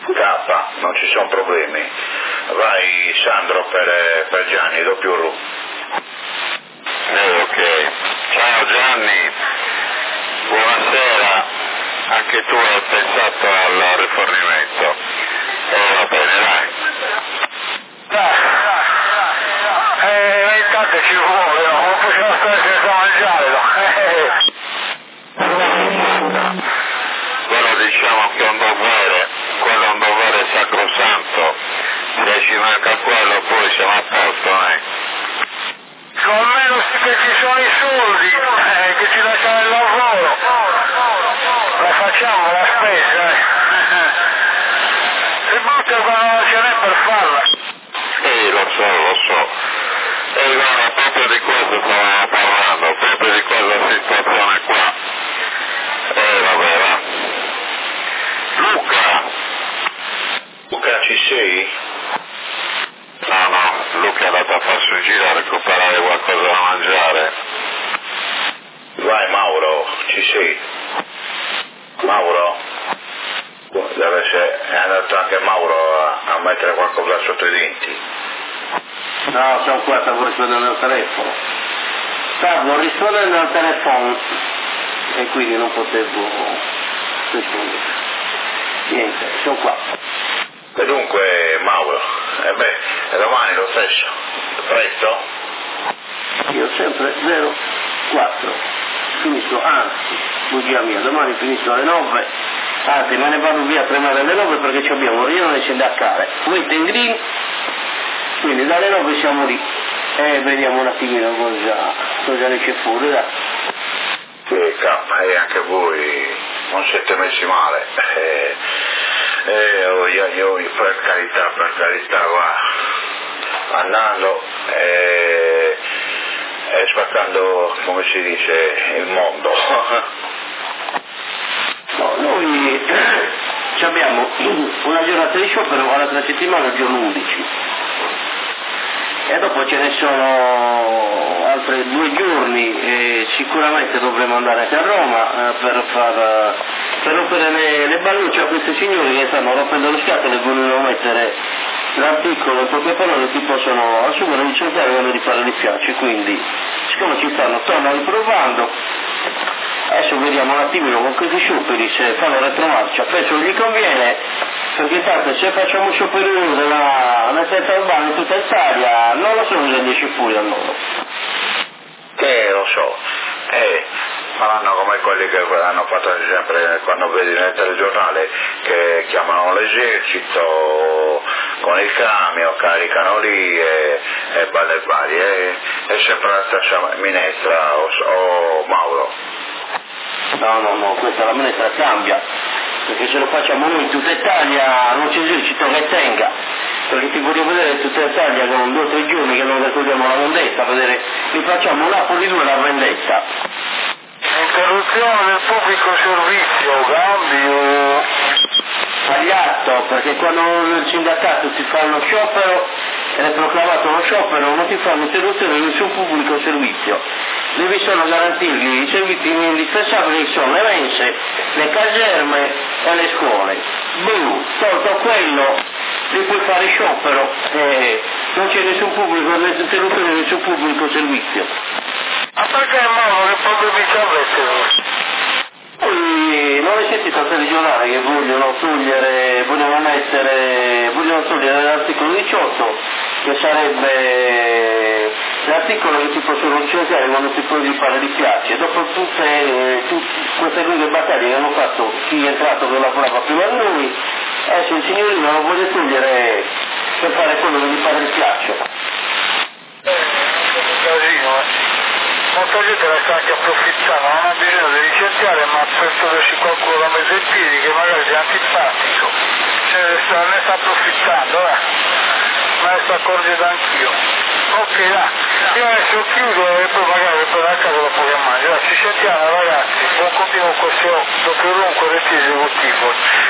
non ci sono problemi. Vai Sandro per Gianni, doppio Ru. Ok. Ciao Gianni, buonasera, anche tu hai pensato al rifornimento. Va bene, dai. Intanto ci vuole, non possiamo stare senza mangiare, no? Però diciamo che è un dovere, quello è un dovere sacrosanto, se ci manca quello poi siamo a posto, Almeno che ci sono i soldi, che ci lasciano il lavoro, la facciamo la spesa, si butta quando non ce n'è per farla. Lo so. E guarda, proprio di questo stavamo parlando, proprio di quella situazione qua. Vabbè, va. Luca, ci sei? No, Luca è andato a farsi un giro a recuperare qualcosa da mangiare. Vai Mauro, ci sei? Mauro? È andato anche Mauro a mettere qualcosa sotto i denti. No, sono qua, stavo rispondendo al telefono. Stavo rispondendo al telefono e quindi non potevo rispondere. Niente, sono qua. E dunque Mauro, domani lo stesso, presto? Io sempre 04, finisco, anzi, bugia mia, domani finisco alle 9, anzi me ne vado via prima delle 9 perché abbiamo un riunione sindacale, white and green, quindi dalle 9 siamo lì e vediamo un attimino cosa ne c'è fuori, dai. E anche voi non siete messi male. Per carità, va andando e spaccando, come si dice, il mondo. No, noi abbiamo una giornata di sciopero alla settimana, il giorno 11. E dopo ce ne sono altri 2 giorni e sicuramente dovremo andare anche a Roma per rompere le ballucce a questi signori che stanno rompendo le scatole e vogliono mettere l'articolo in poche parole che possono assumere licenziare e vogliono rifare gli schiacci, quindi siccome ci stanno riprovando, adesso vediamo un attimino con questi scioperi se fanno retromarcia, penso che gli conviene, perché intanto se facciamo un sciopero nel senso urbano in tutta Italia non lo so cosa 10 pure a loro. Lo so, faranno come quelli che hanno fatto sempre quando vedi nel telegiornale che chiamano l'esercito con il camion, caricano lì e balle varie, è sempre la stessa minestra o Mauro. No, questa la minestra cambia, perché se lo facciamo noi in tutta Italia non c'è esercito che tenga, perché ti voglio vedere tutta Italia con 2 o 3 giorni che non raccogliamo la vendetta, vedere, li facciamo Napoli 2 la vendetta. Interruzione del pubblico servizio, cambio. Sbagliato, perché quando il sindacato ti fa uno sciopero ed è proclamato uno sciopero non ti fa un'interruzione di nessun pubblico servizio, devi solo garantirgli i servizi indispensabili che sono le mense, le caserme e le scuole. Tolto quello li puoi fare sciopero e non c'è nessun pubblico, interruzione di nessun pubblico servizio. Ma perché no? Che problemi ci avete? Non hai sentito al telegiornale che vogliono togliere l'articolo 18, che sarebbe l'articolo che ti possono licenziare quando ti puoi fare di piace. Dopo tutte queste lunghe battaglie che hanno fatto chi è entrato che lavorava prima di noi, adesso il signorino lo vuole togliere per fare quello che gli pare di piace. Casino, molta gente la sta anche approfittando, non ha bisogno di licenziare, ma per togliersi qualcuno da mezzo ai piedi che magari è antipatico, ne sta approfittando, me ne sto accorgendo anch'io. Ok, dai, io adesso chiudo e poi magari per a casa lo puoi mangiare. Ci sentiamo ragazzi, buon continuo questo doppio lungo retto esecutivo.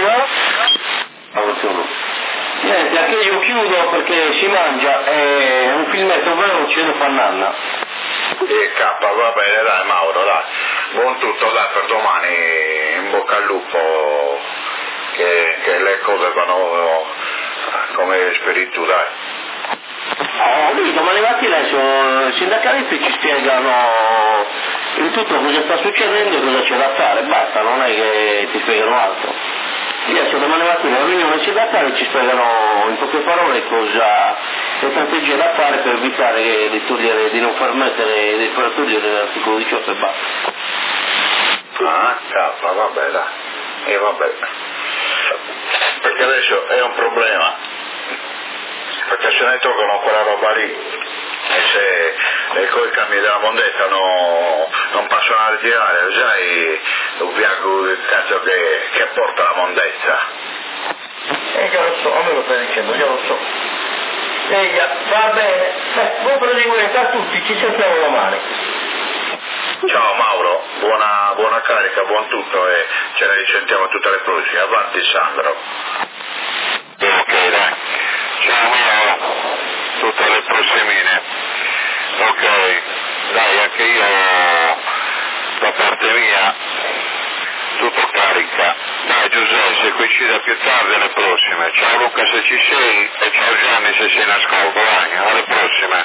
Niente, anche io chiudo perché si mangia, è un filmetto veloce lo fa Nanna. Va bene, dai Mauro, dai, buon tutto, dai, per domani, in bocca al lupo, che le cose vanno come spirito, dai. Lui domani mattina i sindacalisti ci spiegano in tutto cosa sta succedendo e cosa c'è da fare, basta, non è che ti spiegano altro. Adesso domani mattina in riunione sindacale ci spiegano in poche parole cosa le strategie da fare per evitare di non far mettere dei togliere dell'articolo 18 e basta. Ah, cazzo, vabbè, dai. E vabbè. Perché adesso è un problema. Perché se ne tolgono quella roba lì e se con i cambi della mondezza non possono a ritirare, sai il cazzo che porta la mondezza. Già lo so, a me lo stai dicendo, già lo so. Va bene, buon proseguimento a tutti, ci sentiamo domani. Ciao Mauro, buona carica, buon tutto e ce ne risentiamo tutte le prossime. Avanti Sandro. Ok, dai. Ciao Mauro, tutte le prossimine. Ok, dai, anche io da parte mia tutto carica. Dai Giuseppe, se coincide più tardi alle prossime. Ciao Luca se ci sei e ciao Gianni se sei in ascolto, dai, alle prossime.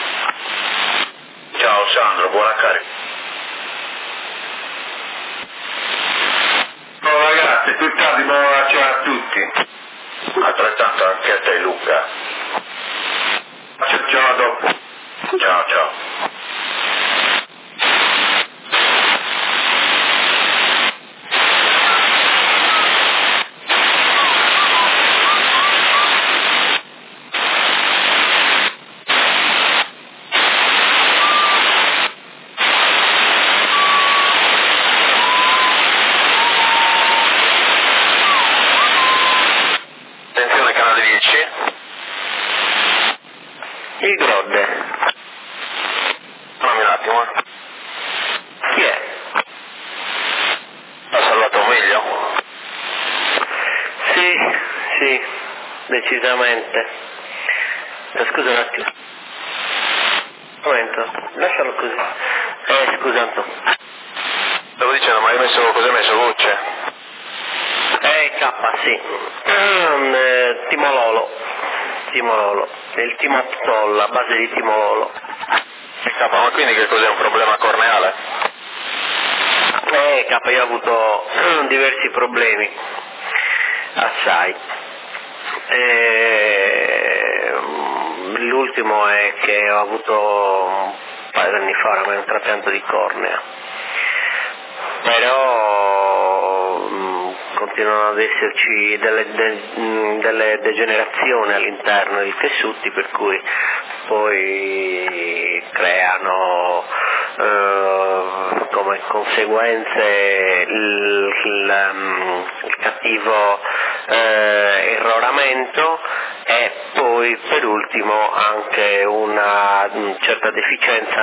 Ciao Sandro, buona carica. Ciao ragazzi, più tardi buona cena a tutti. Altrettanto anche a te Luca. Ciao a dopo. Ciao ciao. Attenzione canale 10. Il Grodde. Dammi un attimo. Chi è? Ha salvato meglio? Sì, decisamente. Scusa un attimo. Un momento, lascialo così. Scusa un po'. Stavo dicendo, ma hai messo, cosa hai messo, voce? K, sì. Timololo. È il Timoptol, a base di Timololo. Ma quindi che cos'è, un problema corneale? K, io ho avuto diversi problemi. Assai. L'ultimo è che ho avuto un paio di anni fa oramai un trapianto di cornea. Però continuano ad esserci delle degenerazioni all'interno dei tessuti, per cui poi creano come conseguenze il cattivo irroramento e poi per ultimo anche una certa deficienza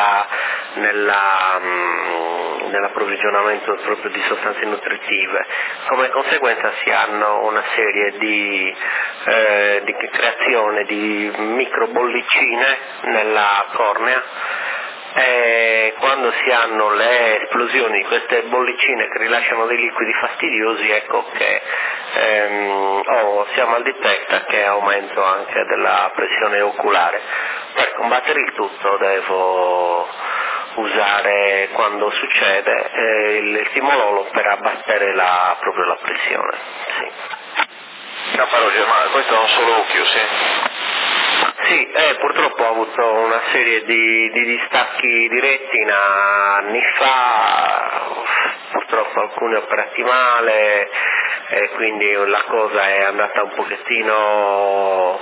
nell'approvvigionamento proprio di sostanze nutritive. Come conseguenza si hanno una serie di creazione di microbollicine nella cornea, e quando si hanno le esplosioni di queste bollicine che rilasciano dei liquidi fastidiosi, ecco che sia mal di testa che aumento anche della pressione oculare. Per combattere il tutto devo usare, quando succede, il timololo per abbattere proprio la pressione. Sì. Roger, ma questo è un solo occhio, sì? Sì, purtroppo ho avuto una serie di distacchi di retina anni fa, purtroppo alcuni operati male, quindi la cosa è andata un pochettino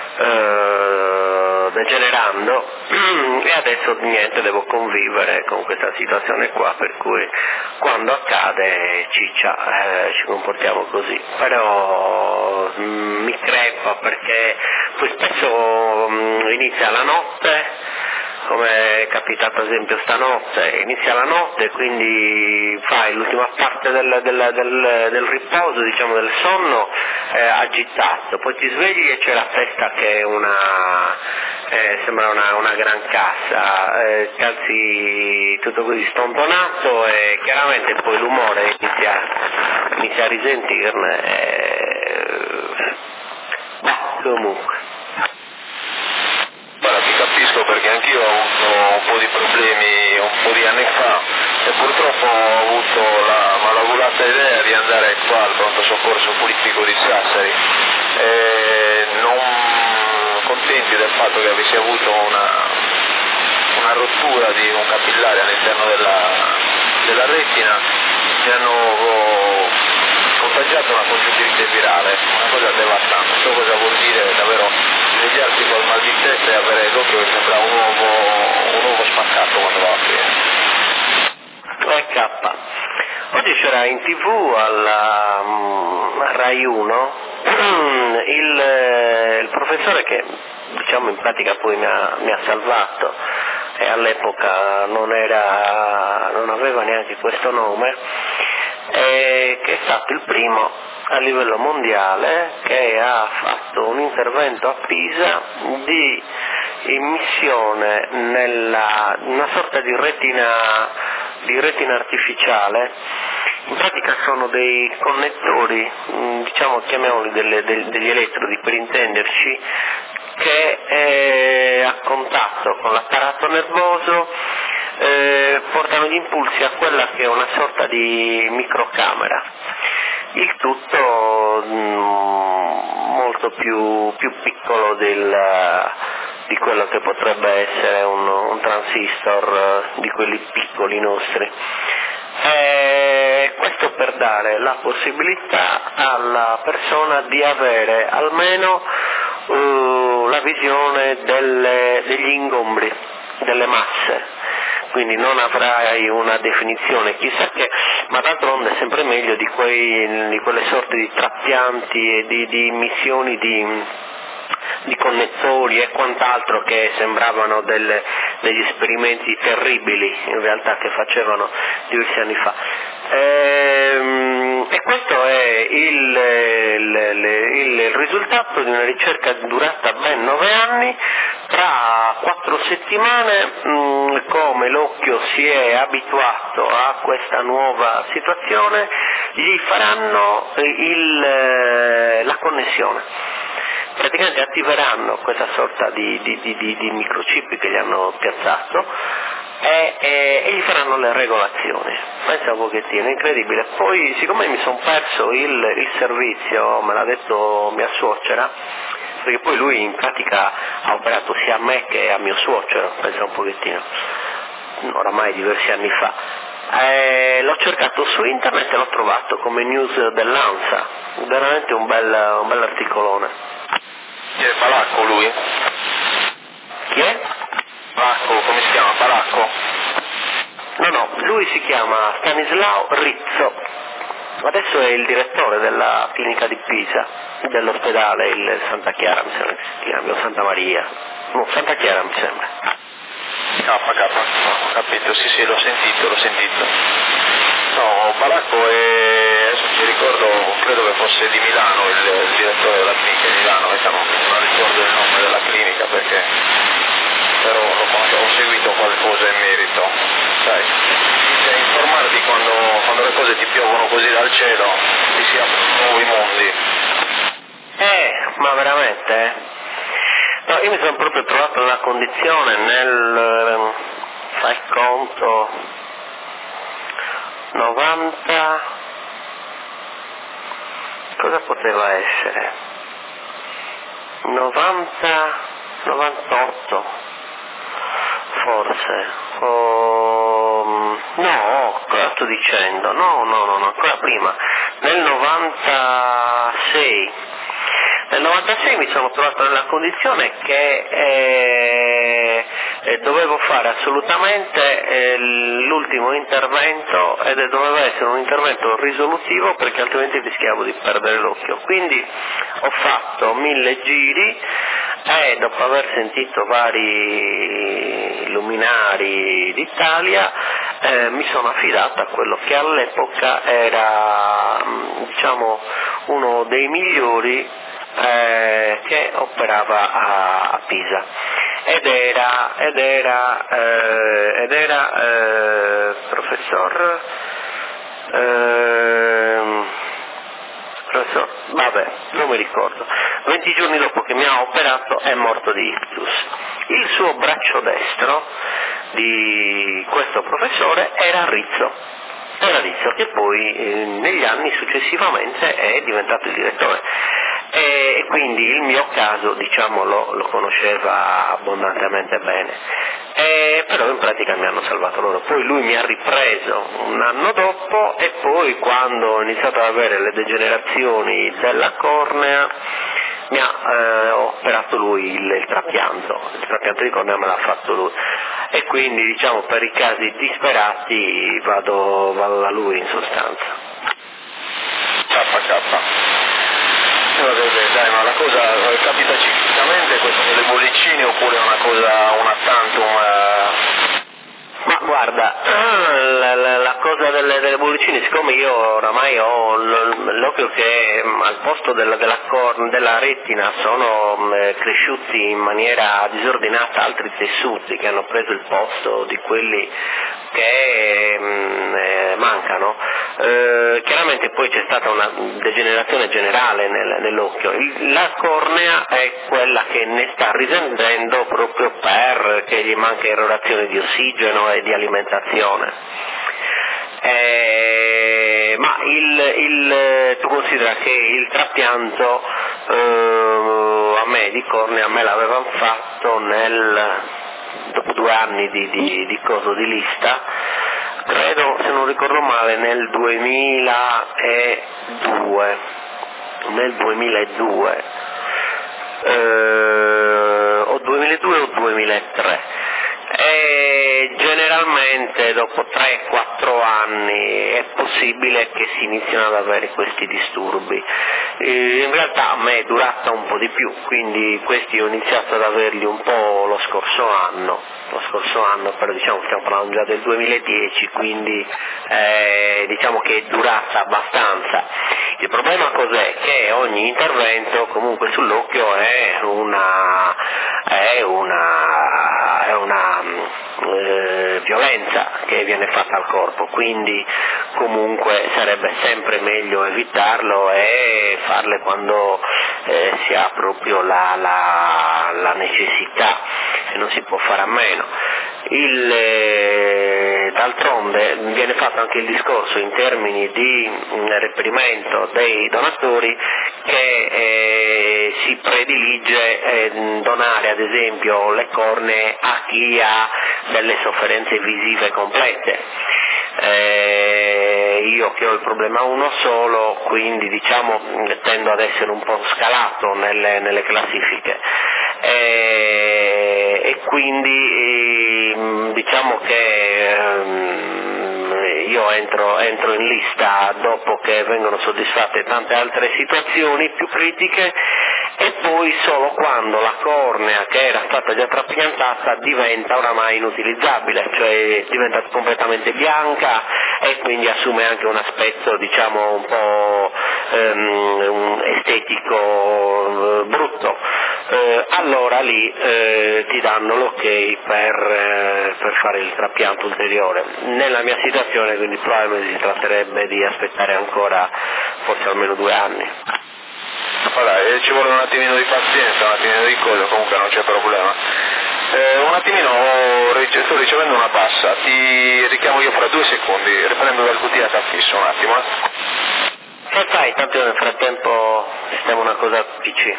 degenerando e adesso niente, devo convivere con questa situazione qua, per cui quando accade ciccia, ci comportiamo così, però mi crepa perché poi spesso inizia la notte, come è capitato ad esempio stanotte, inizia la notte, quindi fai l'ultima parte del riposo, diciamo del sonno, agitato, poi ti svegli e c'è la testa che è sembra una gran cassa, calzi tutto così stontonato e chiaramente poi l'umore inizia a risentirne. Comunque. Guarda, ti capisco perché anch'io ho avuto un po' di problemi un po' di anni fa e purtroppo ho avuto la malaugurata idea di andare qua al pronto soccorso politico di Sassari e non contenti del fatto che avessi avuto una rottura di un capillare all'interno della retina, mi hanno contagiato una congiuntivite virale, una cosa devastante. Non so cosa vuol dire davvero svegliarsi col mal di testa e avere l'occhio che sembra un uovo spaccato quando va a finire. K. Oggi c'era in TV alla Rai 1 il professore che diciamo in pratica poi mi ha salvato e all'epoca non aveva neanche questo nome, che è stato il primo a livello mondiale che ha fatto un intervento a Pisa di immissione nella una sorta di retina artificiale. In pratica sono dei connettori, diciamo chiamiamoli degli elettrodi per intenderci, che a contatto con l'apparato nervoso portano gli impulsi a quella che è una sorta di microcamera. Il tutto molto più piccolo di quello che potrebbe essere un transistor di quelli piccoli nostri. Questo per dare la possibilità alla persona di avere almeno la visione degli ingombri, delle masse. Quindi non avrai una definizione chissà che, ma d'altronde è sempre meglio di quelle sorte di trapianti e di missioni di connettori e quant'altro che sembravano degli esperimenti terribili in realtà che facevano diversi anni fa. E questo è il risultato di una ricerca durata ben 9 anni. Tra 4 settimane, come l'occhio si è abituato a questa nuova situazione, gli faranno la connessione. Praticamente attiveranno questa sorta di microchip che gli hanno piazzato e gli faranno le regolazioni. Pensa un pochettino, incredibile. Poi siccome mi sono perso il servizio, me l'ha detto mia suocera, perché poi lui in pratica ha operato sia a me che a mio suocero, pensa un pochettino, oramai diversi anni fa. L'ho cercato su internet e l'ho trovato come news dell'ANSA, veramente un bel articolone. Chi è Palacco lui? Chi è? Palacco, come si chiama? Palacco? No, lui si chiama Stanislao Rizzo, adesso è il direttore della clinica di Pisa, dell'ospedale, il Santa Chiara mi sembra che si chiami, o Santa Maria, no, Santa Chiara mi sembra. Ho capito, sì, l'ho sentito. No, Palacco è, adesso mi ricordo, credo che fosse di Milano, il direttore della clinica di Milano, non ricordo il nome della clinica perché, però ho seguito qualcosa in merito, sai, informarti quando le cose ti piovono così dal cielo, ti si aprono nuovi mondi. Ma veramente, No, io mi sono proprio trovato nella condizione fai conto, 90, cosa poteva essere? 90, 98, forse, no, cosa sto dicendo? No, ancora prima, nel 96. Nel 96 mi sono trovato nella condizione che dovevo fare assolutamente l'ultimo intervento ed doveva essere un intervento risolutivo perché altrimenti rischiavo di perdere l'occhio. Quindi ho fatto 1000 giri e dopo aver sentito vari luminari d'Italia mi sono affidato a quello che all'epoca era uno dei migliori che operava a Pisa ed era professor professor? Vabbè, non mi ricordo. 20 giorni dopo che mi ha operato è morto di ictus. Il suo braccio destro di questo professore era Rizzo, che poi negli anni successivamente è diventato il direttore. E quindi il mio caso, diciamo, lo conosceva abbondantemente bene, però in pratica mi hanno salvato loro. Poi lui mi ha ripreso un anno dopo e poi quando ho iniziato ad avere le degenerazioni della cornea mi ha operato lui il trapianto di cornea me l'ha fatto lui, e quindi diciamo per i casi disperati vado da lui in sostanza. Dai, ma la cosa capita ciclicamente questo delle bollicine oppure è una cosa, una tantum? Ma guarda, la cosa delle bollicine, siccome io oramai ho l'occhio che al posto della retina sono cresciuti in maniera disordinata altri tessuti che hanno preso il posto di quelli che mancano, chiaramente poi c'è stata una degenerazione generale nell'occhio. La cornea è quella che ne sta risentendo proprio perché gli manca irrorazione di ossigeno e di alimentazione. Ma tu considera che il trapianto a me di cornea me l'avevano fatto dopo 2 anni di lista, credo, se non ricordo male, nel 2002 o 2002 o 2003. E generalmente dopo 3-4 anni è possibile che si iniziano ad avere questi disturbi. In realtà a me è durata un po' di più, quindi questi ho iniziato ad averli un po' lo scorso anno, però diciamo stiamo parlando già del 2010, quindi diciamo che è durata abbastanza. Il problema cos'è? Che ogni intervento comunque sull'occhio è una violenza che viene fatta al corpo, quindi comunque sarebbe sempre meglio evitarlo e farle quando si ha proprio la necessità e non si può fare a meno. D'altronde viene fatto anche il discorso in termini di reperimento dei donatori che si predilige donare ad esempio le cornee a chi ha delle sofferenze visive complete. Io che ho il problema uno solo, quindi diciamo tendo ad essere un po' scalato nelle classifiche, e quindi diciamo che io entro in lista dopo che vengono soddisfatte tante altre situazioni più critiche, e poi solo quando la cornea che era stata già trapiantata diventa oramai inutilizzabile, cioè diventa completamente bianca e quindi assume anche un aspetto diciamo un po' estetico brutto. Allora lì ti danno l'ok per fare il trapianto ulteriore. Nella mia situazione quindi probabilmente si tratterebbe di aspettare ancora forse almeno 2 anni. Vabbè, ci vuole un attimino di pazienza, un attimino di cosa, comunque non c'è problema. Un attimino, sto ricevendo una bassa, ti richiamo io fra 2 secondi, riprendo dal QT a fisso un attimo. E fai, tanto nel frattempo sistemo una cosa PC.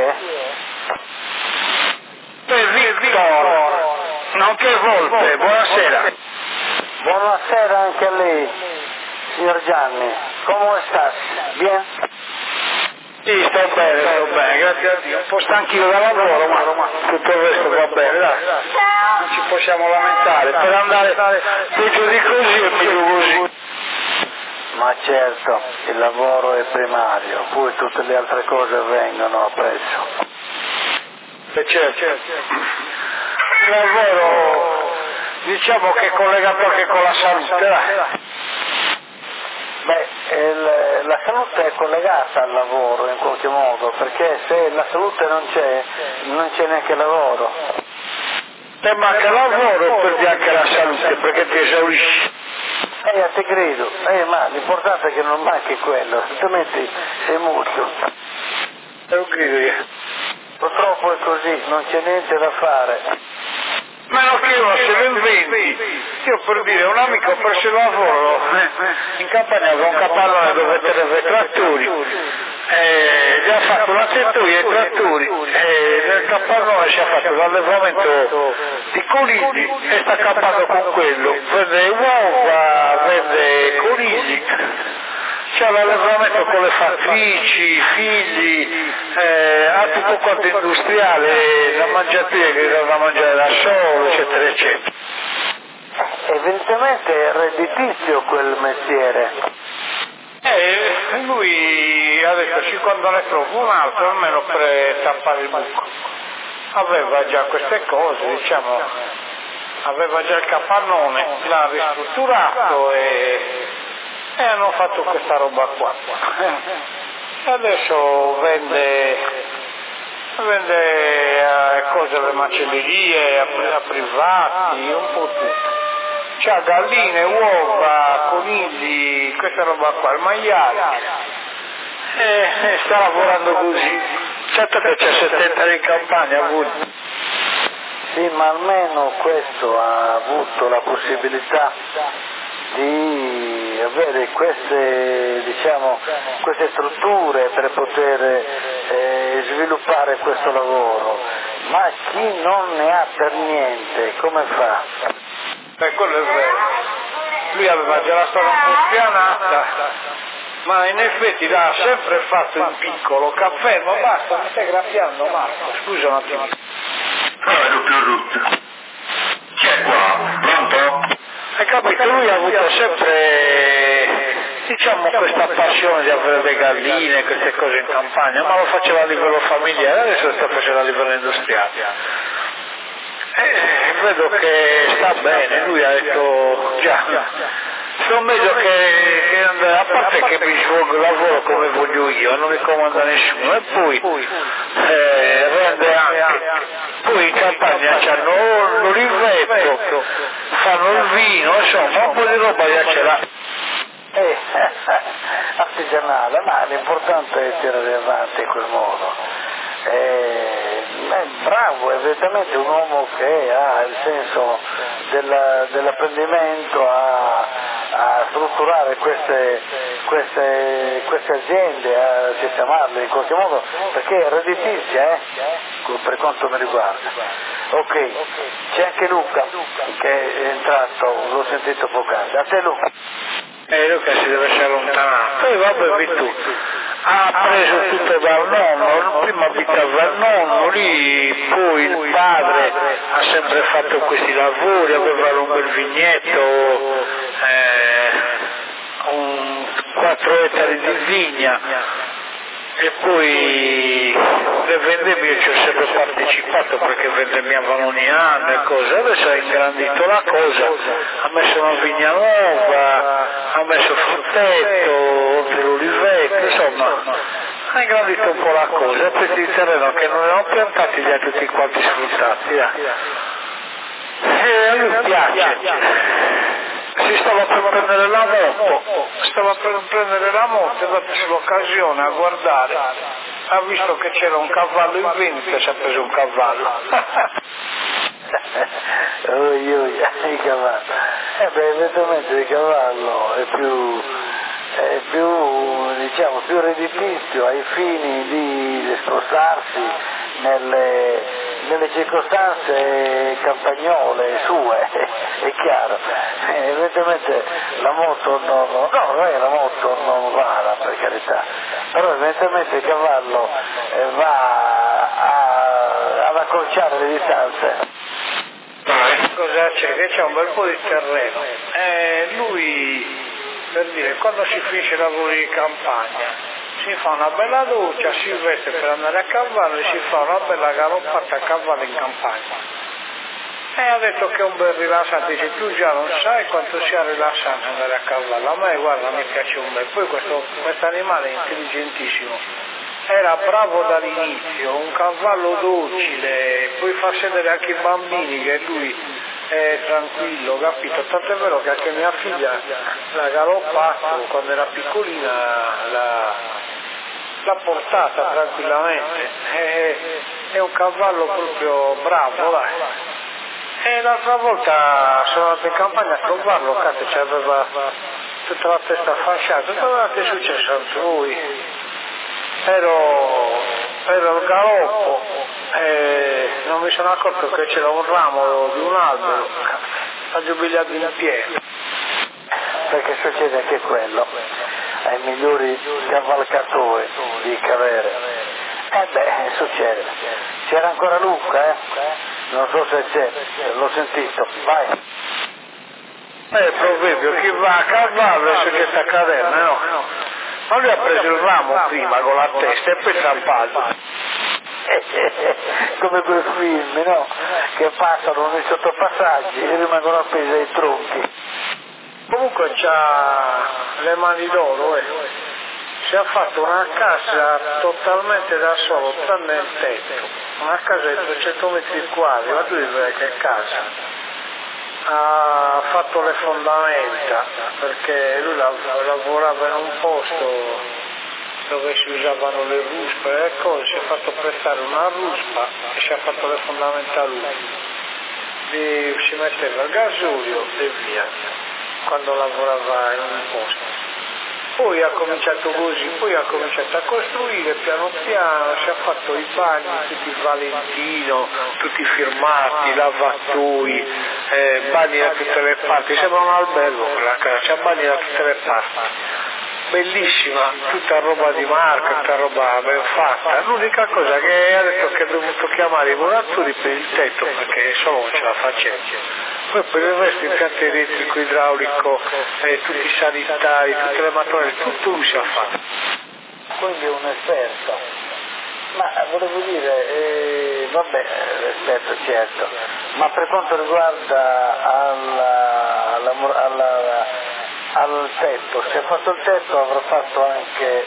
è? Victor, nonché Volpe, buonasera. Buonasera anche a lei, signor Gianni. Come sta? Bien? Sì, sto bene, grazie a Dio. Un po' stanchino da lavoro, ma tutto il resto va bene, dai. Non ci possiamo lamentare. Per andare peggio di così è meglio così. Ma certo, il lavoro è primario, poi tutte le altre cose vengono appresso. Certo. Il lavoro, diciamo che è collegato anche con la salute, dai. Beh, la salute è collegata al lavoro in qualche modo, perché se la salute non c'è neanche lavoro. Se manca lavoro perdi anche la salute perché ti esaurisci. Te credo, ma l'importante è che non manchi quello, altrimenti sei morto. Lo credo io. Purtroppo è così, non c'è niente da fare. Meno che uno se lo inventi. Io per dire, un amico ha perso il lavoro in campagna con un capannone dove teneva i trattori, gli ha fatto la tettoia ai trattori, nel capannone si è fatto l'allevamento di conigli e sta campando con quello, vende uova, vende conigli. C'è l'allevamento con le fattrici, i figli, ha tutto quanto industriale, la mangiatrice che dà da mangiare da solo, eccetera, eccetera. Evidentemente è redditizio quel mestiere. Lui ha detto 50 ne trovo un altro, almeno per tappare il buco. Aveva già queste cose, diciamo, aveva già il capannone, l'ha ristrutturato e hanno fatto questa roba qua. E adesso vende cose alle macellerie, a privati, un po' tutto. C'ha galline, uova, conigli, questa roba qua, il maiale. E sta lavorando così. Certo che c'è 70 anni in campagna, avuto. Sì, ma almeno questo ha avuto la possibilità di avere queste strutture per poter sviluppare questo lavoro, ma chi non ne ha per niente, come fa? Quello è vero. Lui aveva già la storia un po' spianata, ma in effetti l'ha sempre fatto in piccolo. Caffè, ma basta, mi stai graffiando Marco, scusa un attimo. Dottor Ruth. Chi è qua? Pronto? Hai capito? Lui ha avuto sempre, diciamo, questa passione di avere le galline, queste cose in campagna, ma lo faceva a livello familiare, adesso lo sta facendo a livello industriale. Vedo che sta bene, lui ha detto già, sono meglio che a parte che mi svolgo il lavoro come voglio io, non mi comanda nessuno, e poi rende anche, poi in campagna c'hanno l'oliveto, fanno il vino, insomma un po' di roba già ce l'ha. Artigianale, ma l'importante è tirare avanti in quel modo. Bravo, è veramente un uomo che ha il senso dell'apprendimento a strutturare queste aziende, a sistemarle in qualche modo, perché è redditizia, per quanto mi riguarda. Ok, c'è anche Luca che è entrato, l'ho sentito poc'anzi. A te Luca. Luca si deve essere allontanato, poi vabbè tu. Ha preso tutto dal nonno, prima abitava al nonno lì, poi il padre ha sempre fatto questi lavori, aveva un bel vigneto, 4 ettari di vigna e poi le vendemmie io ci ho sempre partecipato perché vendemmiavano ogni anno e cose, adesso ha ingrandito la cosa, ha messo una vigna nuova, ha messo frutteto, oltre l'oliveto, insomma ha ingrandito un po' la cosa, e pezzi di terreno che non erano piantati li ha tutti quanti sfruttati, e a lui piace. Si stava per prendere la moto, è dato l'occasione a guardare, ha visto che c'era un cavallo in vendita e si è preso un cavallo. Il cavallo. Evidentemente il cavallo è più redditizio ai fini di spostarsi nelle circostanze campagnole sue, è chiaro. Evidentemente la moto la moto non vada, per carità, però evidentemente il cavallo va ad accorciare le distanze. Cosa c'è? Che c'è un bel po' di terreno. Lui, per dire, quando si finisce i lavori di campagna, si fa una bella doccia, si veste per andare a cavallo e si fa una bella galoppata a cavallo in campagna. E ha detto che è un bel rilassante, dice tu già non sai quanto sia rilassante andare a cavallo, a me guarda mi piace un bel, poi questo animale è intelligentissimo, era bravo dall'inizio, un cavallo docile, poi fa sedere anche i bambini che lui è tranquillo, capito? Tanto è vero che anche mia figlia l'ha galoppato quando era piccolina, l'ha portata tranquillamente, è un cavallo proprio bravo, dai. E l'altra volta sono andato in campagna a trovarlo, cazzo, c'aveva tutta la testa fasciata, cosa è successo a lui? Ero al galoppo e non mi sono accorto che c'era un ramo di un albero aggiubigliato in piedi. Perché succede anche quello ai migliori cavalcatori di Cavere. Succede. C'era ancora Luca, non so se c'è, l'ho sentito, vai. È proprio chi va a cavallo è che sta cadendo, no? Ma lui ha preso il ramo prima con la testa e poi trampato. Come quei film, no? Che passano nei sottopassaggi e rimangono appesi ai tronchi. Comunque c'ha le mani d'oro, si è fatto una casa totalmente da solo, tranne il tetto, una casa di 300 metri quadri, ma tu dici che casa? Ha fatto le fondamenta, perché lui lavorava in un posto dove si usavano le ruspe e le cose, si è fatto prestare una ruspa e si è fatto le fondamenta lui. Si metteva il gasolio e via, quando lavorava in un posto. Poi ha cominciato così, poi ha cominciato a costruire piano piano, si è fatto i bagni, tutti Valentino, tutti firmati, lavatoi, bagni da tutte le parti, sembra un albergo quella casa, c'è bagni da tutte le parti. Bellissima, tutta roba di marca, tutta roba ben fatta. L'unica cosa che ha detto che ha dovuto chiamare i muratori per il tetto perché solo non ce la faceva. Poi per il resto impianto elettrico, idraulico, tutti i sanitari, tutte le mattonelle, tutto lui si ha fatto. Quindi è un esperto. Ma volevo dire, vabbè, l'esperto certo, ma per quanto riguarda al tetto, se ha fatto il tetto avrà fatto anche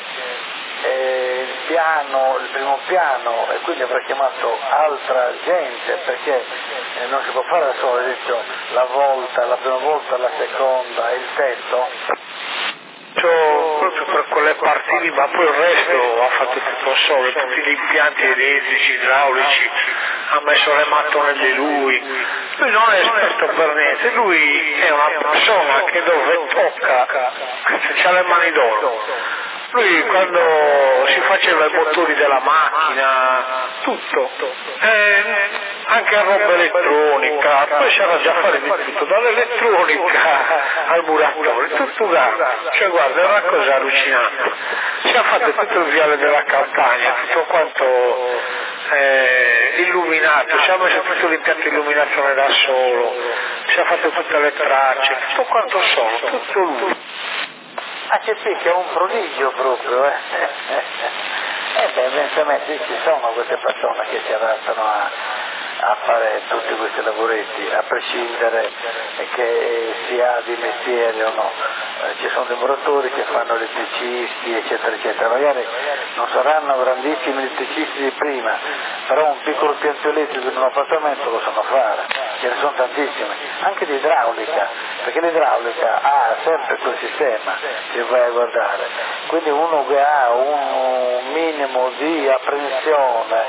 il primo piano e quindi avrà chiamato altra gente perché non si può fare da solo, detto la prima volta, la seconda e il tetto. Proprio per quelle parti lì, ma poi il resto ha fatto tutto solo, tutti gli impianti elettrici, idraulici, ha messo le mattonelle lui non è esperto per niente, lui è una persona che dove tocca c'ha le mani d'oro. Lui quando si faceva i motori della macchina, tutto, anche a roba elettronica, poi c'era già fare di tutto, dall'elettronica al muratore, tutto guarda, cioè guarda, è una cosa allucinante. Si è fatto tutto il viale della campagna, tutto quanto illuminato, ci ha messo tutto l'impianto di illuminazione da solo, si è fatto tutte le tracce, tutto quanto solo, tutto lui. C'è sì che è un prodigio proprio, evidentemente ci sono queste persone che si adattano a fare tutti questi lavoretti, a prescindere che si ha di mestiere o no. Ci sono dei muratori che fanno elettricisti, eccetera, eccetera. Magari non saranno grandissimi elettricisti di prima, però un piccolo impianto elettrico in un appartamento lo sanno fare, ce ne sono tantissimi, anche di idraulica, perché l'idraulica ha sempre quel sistema che vai a guardare, quindi uno che ha un minimo di apprensione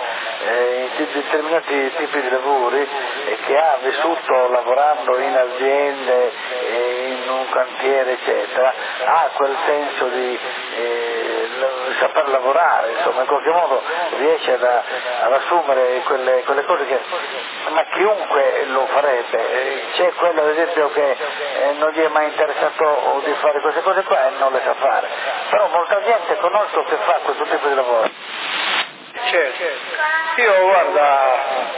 in determinati tipi di lavori e che ha vissuto lavorando in aziende, in un cantiere eccetera, ha quel senso di saper lavorare, insomma in qualche modo riesce ad assumere quelle cose ma chiunque lo farebbe. C'è quello ad esempio che non gli è mai interessato di fare queste cose qua e non le sa fare, però molta gente conosco che fa questo tipo di lavoro. Certo, io guarda,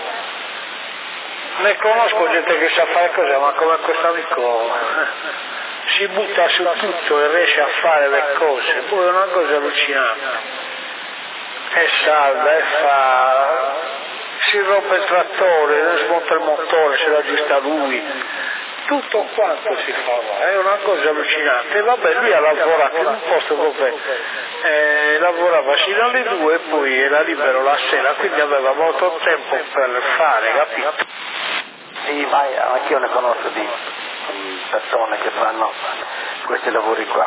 ne conosco gente che sa fare cose, ma come questo amico si butta su tutto e riesce a fare le cose, poi è una cosa allucinante, e salda, e fa, si rompe il trattore, smonta il motore, se l'aggiusta lui, tutto quanto si fa, è una cosa allucinante. E vabbè, lui ha lavorato in un posto dove lavorava fino alle 2 e poi era libero la sera, quindi aveva molto tempo per fare, capito? Sì, ma anch'io ne conosco di persone che fanno questi lavori qua,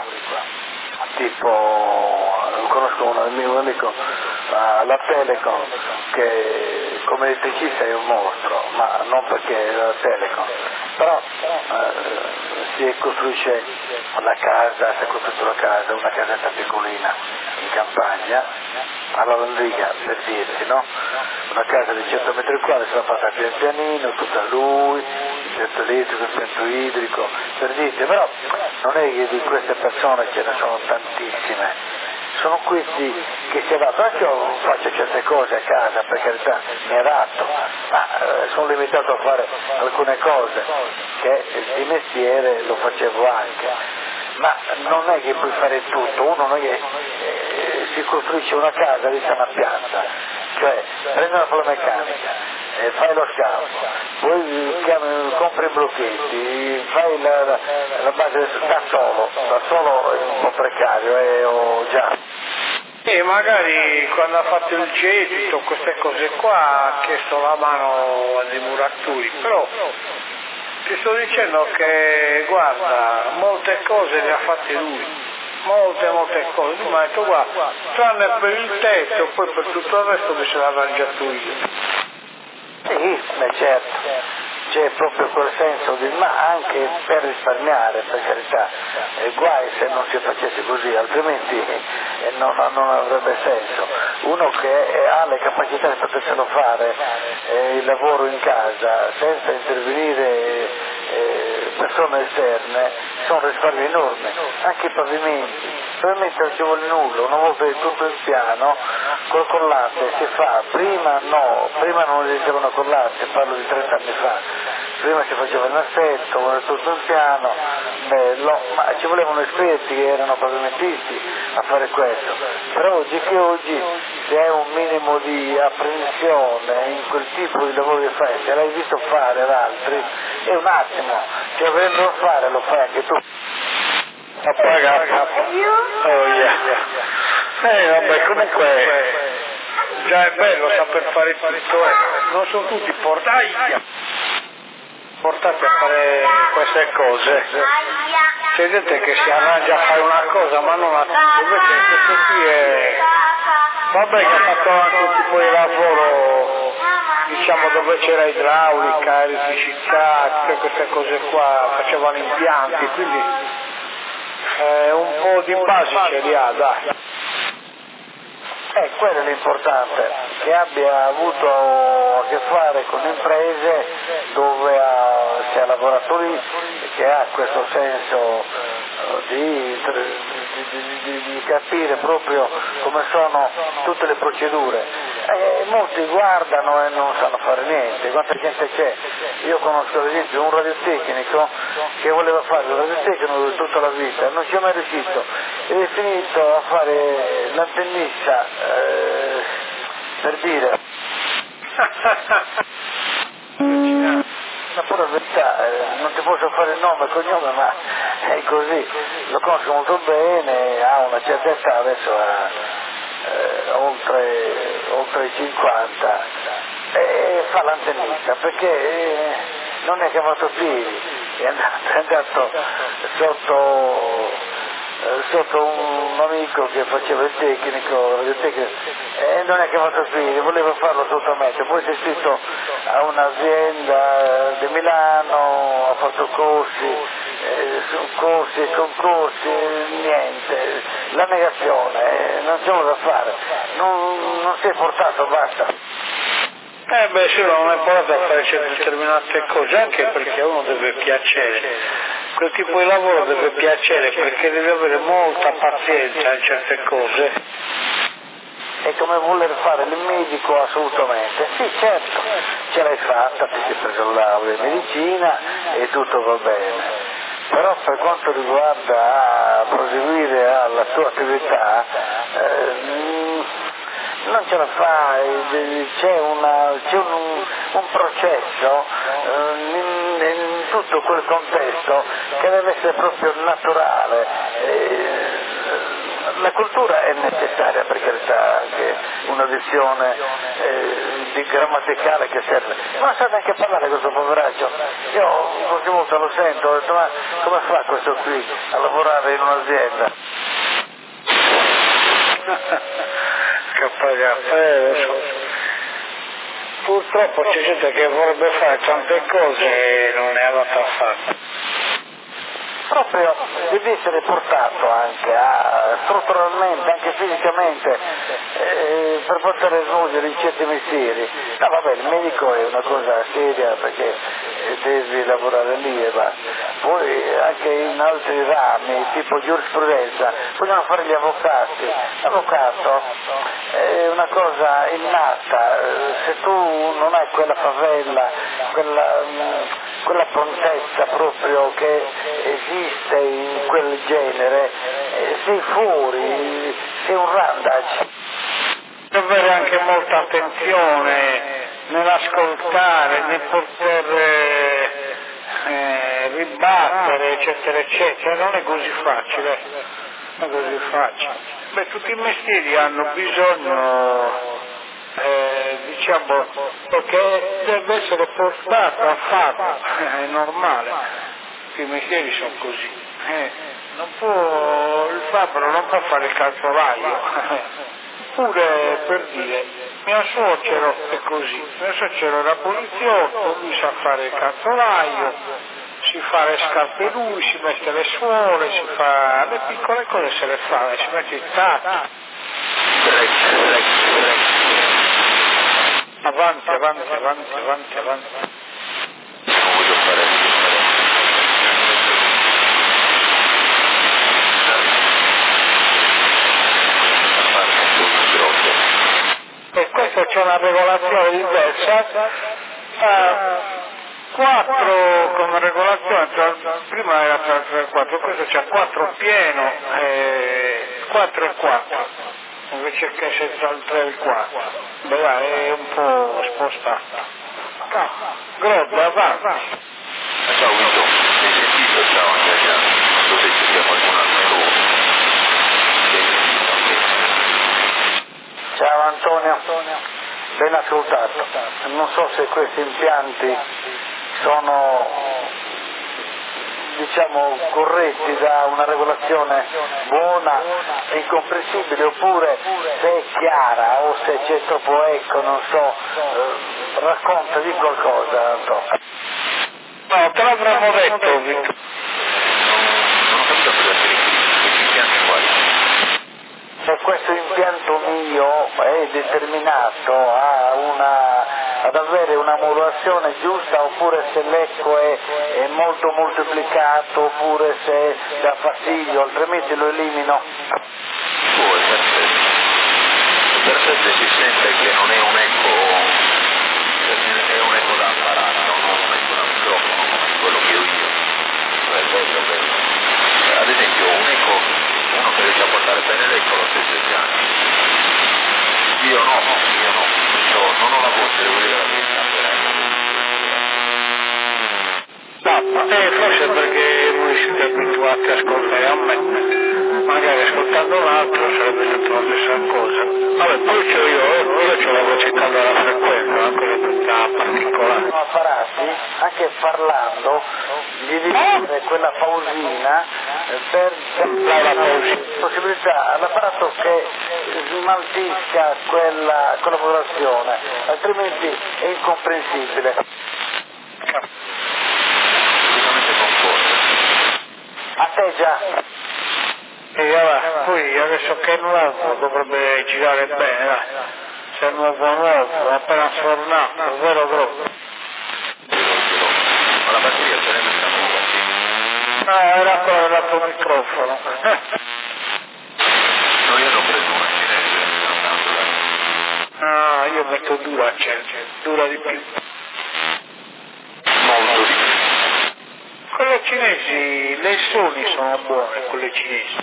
tipo conosco un mio amico alla Telecom che come elettricista è un mostro, ma non perché era la Telecom, però si costruisce la casa, si è costruito la casa, una casetta piccolina in campagna, alla Landriga per dirsi, no? Una casa di 100 metri quadri, se la fatta pian pianino, tutta lui, impianto elettrico, impianto idrico, per dirsi, però non è che di queste persone ce ne sono tantissime. Sono questi che si adatto, anche io faccio certe cose a casa, per carità, mi adatto, ma sono limitato a fare alcune cose che di mestiere lo facevo anche, ma non è che puoi fare tutto, uno non è che si costruisce una casa di sana pianta, cioè prendi una pala meccanica, fai lo scavo, poi compri i blocchetti, fai la base da solo è un po' precario o già. E magari quando ha fatto il gettito, queste cose qua, ha chiesto la mano ai muratori, però ti sto dicendo che guarda, molte cose le ha fatte lui, molte cose, lui mi ha detto guarda, tranne per il tetto, poi per tutto il resto mi sono arrangiato io. Sì, certo, c'è proprio quel senso di, ma anche per risparmiare, per carità, guai se non si facesse così, altrimenti non avrebbe senso. Uno che ha le capacità di poterselo fare il lavoro in casa senza intervenire persone esterne, sono risparmi enormi, anche i pavimenti non ci vuole nulla, una volta che tutto il piano col collante si fa, prima non esistevano collante, parlo di 30 anni fa, prima si faceva il nassetto, tutto il piano, bello, ma ci volevano esperti che erano pavimentisti a fare questo, però oggi se hai un minimo di apprensione in quel tipo di lavoro che fai, se l'hai visto fare ad altri, è un attimo, cioè volendo fare lo fai anche tu. Oh yeah. Vabbè, comunque già è bello saper fare tutto, non sono tutti portati a fare queste cose. C'è gente che si arrangia a fare una cosa ma non a tutto, invece questo qui è, vabbè, che ha fatto anche un tipo di lavoro, diciamo, dove c'era idraulica, elettricità, tutte queste cose qua, facevano impianti, quindi un po' di base ce li ha, dai. Quello è l'importante, che abbia avuto a che fare con imprese dove si ha lavorato lì, che ha questo senso di capire proprio come sono tutte le procedure. Molti guardano e non sanno fare niente, quanta gente c'è. Io conosco ad esempio un radiotecnico che voleva fare il radiotecnico tutta la vita, non ci è mai riuscito, ed è finito a fare l'antennista, per dire. La pura verità, non ti posso fare il nome e cognome, ma è così, lo conosco molto bene, ha una certa età, adesso ha oltre i 50, e fa l'antennista, perché non è che ha fatto piedi, è andato sotto sotto un amico che faceva il tecnico, radiotecnico, e non è che ha fatto finire, voleva farlo assolutamente, poi si è iscritto a un'azienda di Milano, ha fatto corsi e concorsi, niente, la negazione, non c'è nulla da fare, non si è portato, basta. Beh sì, non è portato a fare determinate cose, anche perché uno deve piacere. Quel tipo di lavoro deve piacere perché deve avere molta pazienza in certe cose. È come voler fare il medico assolutamente. Sì, certo, ce l'hai fatta, ti sei preso la laurea in medicina e tutto va bene. Però per quanto riguarda proseguire alla tua attività, non ce la fai, c'è un processo in tutto quel contesto che deve essere proprio naturale. La cultura è necessaria, per carità, anche una visione di grammaticale che serve, ma non sa neanche parlare questo poveraccio. Io qualche volta lo sento, ho detto, ma come fa questo qui a lavorare in un'azienda? Purtroppo c'è gente che vorrebbe fare tante cose e non è adatta a farle. Proprio devi essere portato anche strutturalmente, anche fisicamente, per poter svolgere certi mestieri. No vabbè, il medico è una cosa seria perché devi lavorare lì e basta. Poi anche in altri rami, tipo giurisprudenza, vogliono fare gli avvocati. L'avvocato è una cosa innata, se tu non hai quella favella, quella prontezza proprio che esiste in quel genere, sei fuori, sei un randaggio. Deve avere anche molta attenzione nell'ascoltare, nel poter ribattere, eccetera, eccetera, non è così facile, non è così facile. Beh, tutti i mestieri hanno bisogno, diciamo, perché deve essere portato a farlo, è normale, i mestieri sono così, non può, il fabbro non può fare il calzolaio, pure per dire, mio suocero è così, mio suocero era poliziotto, lui sa fare il calzolaio, si fa le scarpe lui, si mette le suole, si fa le piccole cose, se le fa, si mette i tacchi. Avanti. Non voglio fare E questo c'è una regolazione diversa, 4 come regolazione, prima era 3 e 4, questo c'è 4 pieno, 4 e 4, invece che se tra il 3 e il 4, beh è un po' spostata. Grodda, avanti. Ciao Guido, mi hai sentito? Ciao anche agli altri, non so se ci sia qualcun altro in Roma. Ciao Antonio, ben ascoltato. Non so se questi impianti sono, diciamo, corretti da una regolazione buona e incomprensibile, oppure se è chiara o se c'è troppo eco, non so, racconta di qualcosa, Antonio. No, te l'avremmo detto, Vittorio. Non ho capito cosa questi impianti quali. Se questo impianto mio è determinato ad avere una modulazione giusta, oppure se l'eco è molto moltiplicato, oppure se dà fastidio, altrimenti lo elimino. È perfetto, si sente che non è un eco, è un eco da apparato, non un eco da microfono come quello che ho io. Bello. Ad esempio un eco, uno che riesce a portare bene l'eco lo stesso piano. Io no, non ho la voce, devo dire la verità. Forse perché voi siete abituati a ascoltare a me, magari ascoltando l'altro sarebbe tutta la stessa cosa. Vabbè, poi io ho la voce calda alla frequenza, una cosa tutta particolare. apparati, anche parlando, gli devi dire quella pausina per dare la possibilità all'apparato che smaltisca quella collaborazione, altrimenti è incomprensibile. A te già. E allora, poi adesso che è nuovo dovrebbe girare bene, dai. Se è nuovo, appena sfornato, vero troppo. Ma la batteria ce l'hai messa nuova, sì. No, era quello del tuo microfono. No, io l'ho preso una cinese, Ah, io metto dura, dura di più. molto di più. Quelle cinesi, le Sony sono buone, quelle cinesi.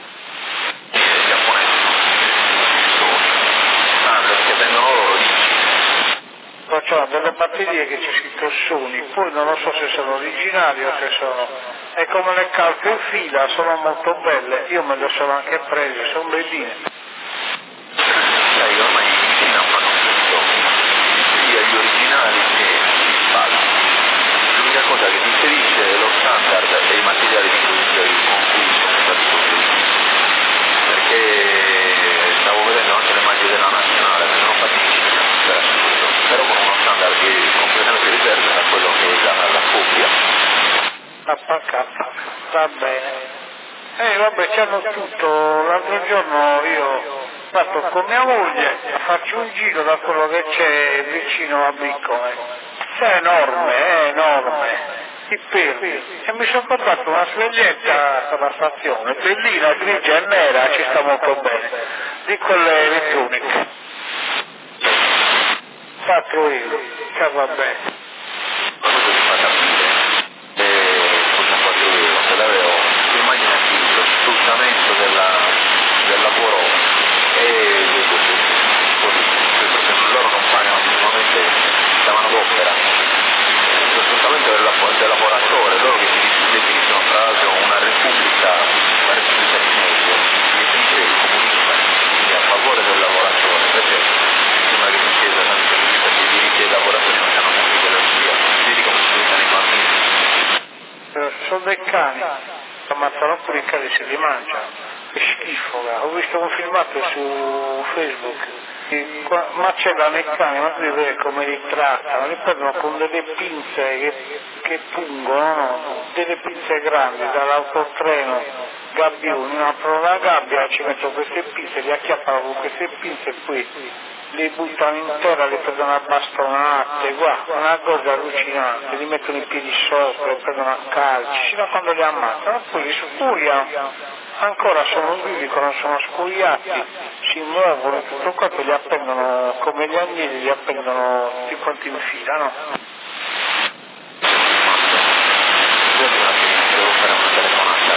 Perché vengono loro lì. Facciamo delle batterie che c'è scritto Sony, poi non lo so se sono originali o se sono... È come le calche in fila, sono molto belle, io me le sono anche prese, sono belline. Sai, ormai in Cina fanno tutto, sia gli originali che gli spalti. L'unica cosa che differisce è lo standard e i materiali con cui sono stati costruiti. Perché stavo vedendo anche le maglie della nazionale, vengono fatte in Cina, però con uno standard che è completamente diverso da quello che è la copia. KK, va bene. Vabbè, c'hanno tutto, l'altro giorno io fatto con mia moglie, faccio un giro da quello che c'è vicino a Biccone. È enorme. Ti perdi. E mi sono comprato una sveglietta per la stazione, bellina, grigia e nera, ci sta molto bene, di quelle elettroniche. 4 euro, che va bene. Ma questo ti fa capire, cosa 4 euro, se l'avevo, tu immaginati lo sfruttamento del lavoro e perché loro non pagano minimamente la manodopera, lo sfruttamento del lavoratore, loro che si definiscono tra l'altro una repubblica cinese, si definisce comunista, quindi a favore del lavoratore, invece sembra che si chieda tanto perché i diritti dei lavoratori non hanno neanche quello sia, vedi come si usano i bambini. Sono dei cani, ammazzano pure i cani, se li mangiano, che schifo, ho visto un filmato su Facebook, macellano i cani, ma devi vedere come li trattano, li prendono con delle pinze che pungono, no? Delle pinze grandi, dall'autotreno, gabbioni, aprono la gabbia, ci mettono queste pinze, li acchiappano con queste pinze e poi li buttano in terra, li prendono a bastonate, guarda, una cosa allucinante, li mettono i piedi sopra, li prendono a calci, fino a quando li ammazzano, poi li spugliano, ancora sono vivi, quando sono spugliati, si muovono e tutto qua, poi li appendono come gli agnelli, li appendono tutti quanti in fila, no? Devo fare una telefonata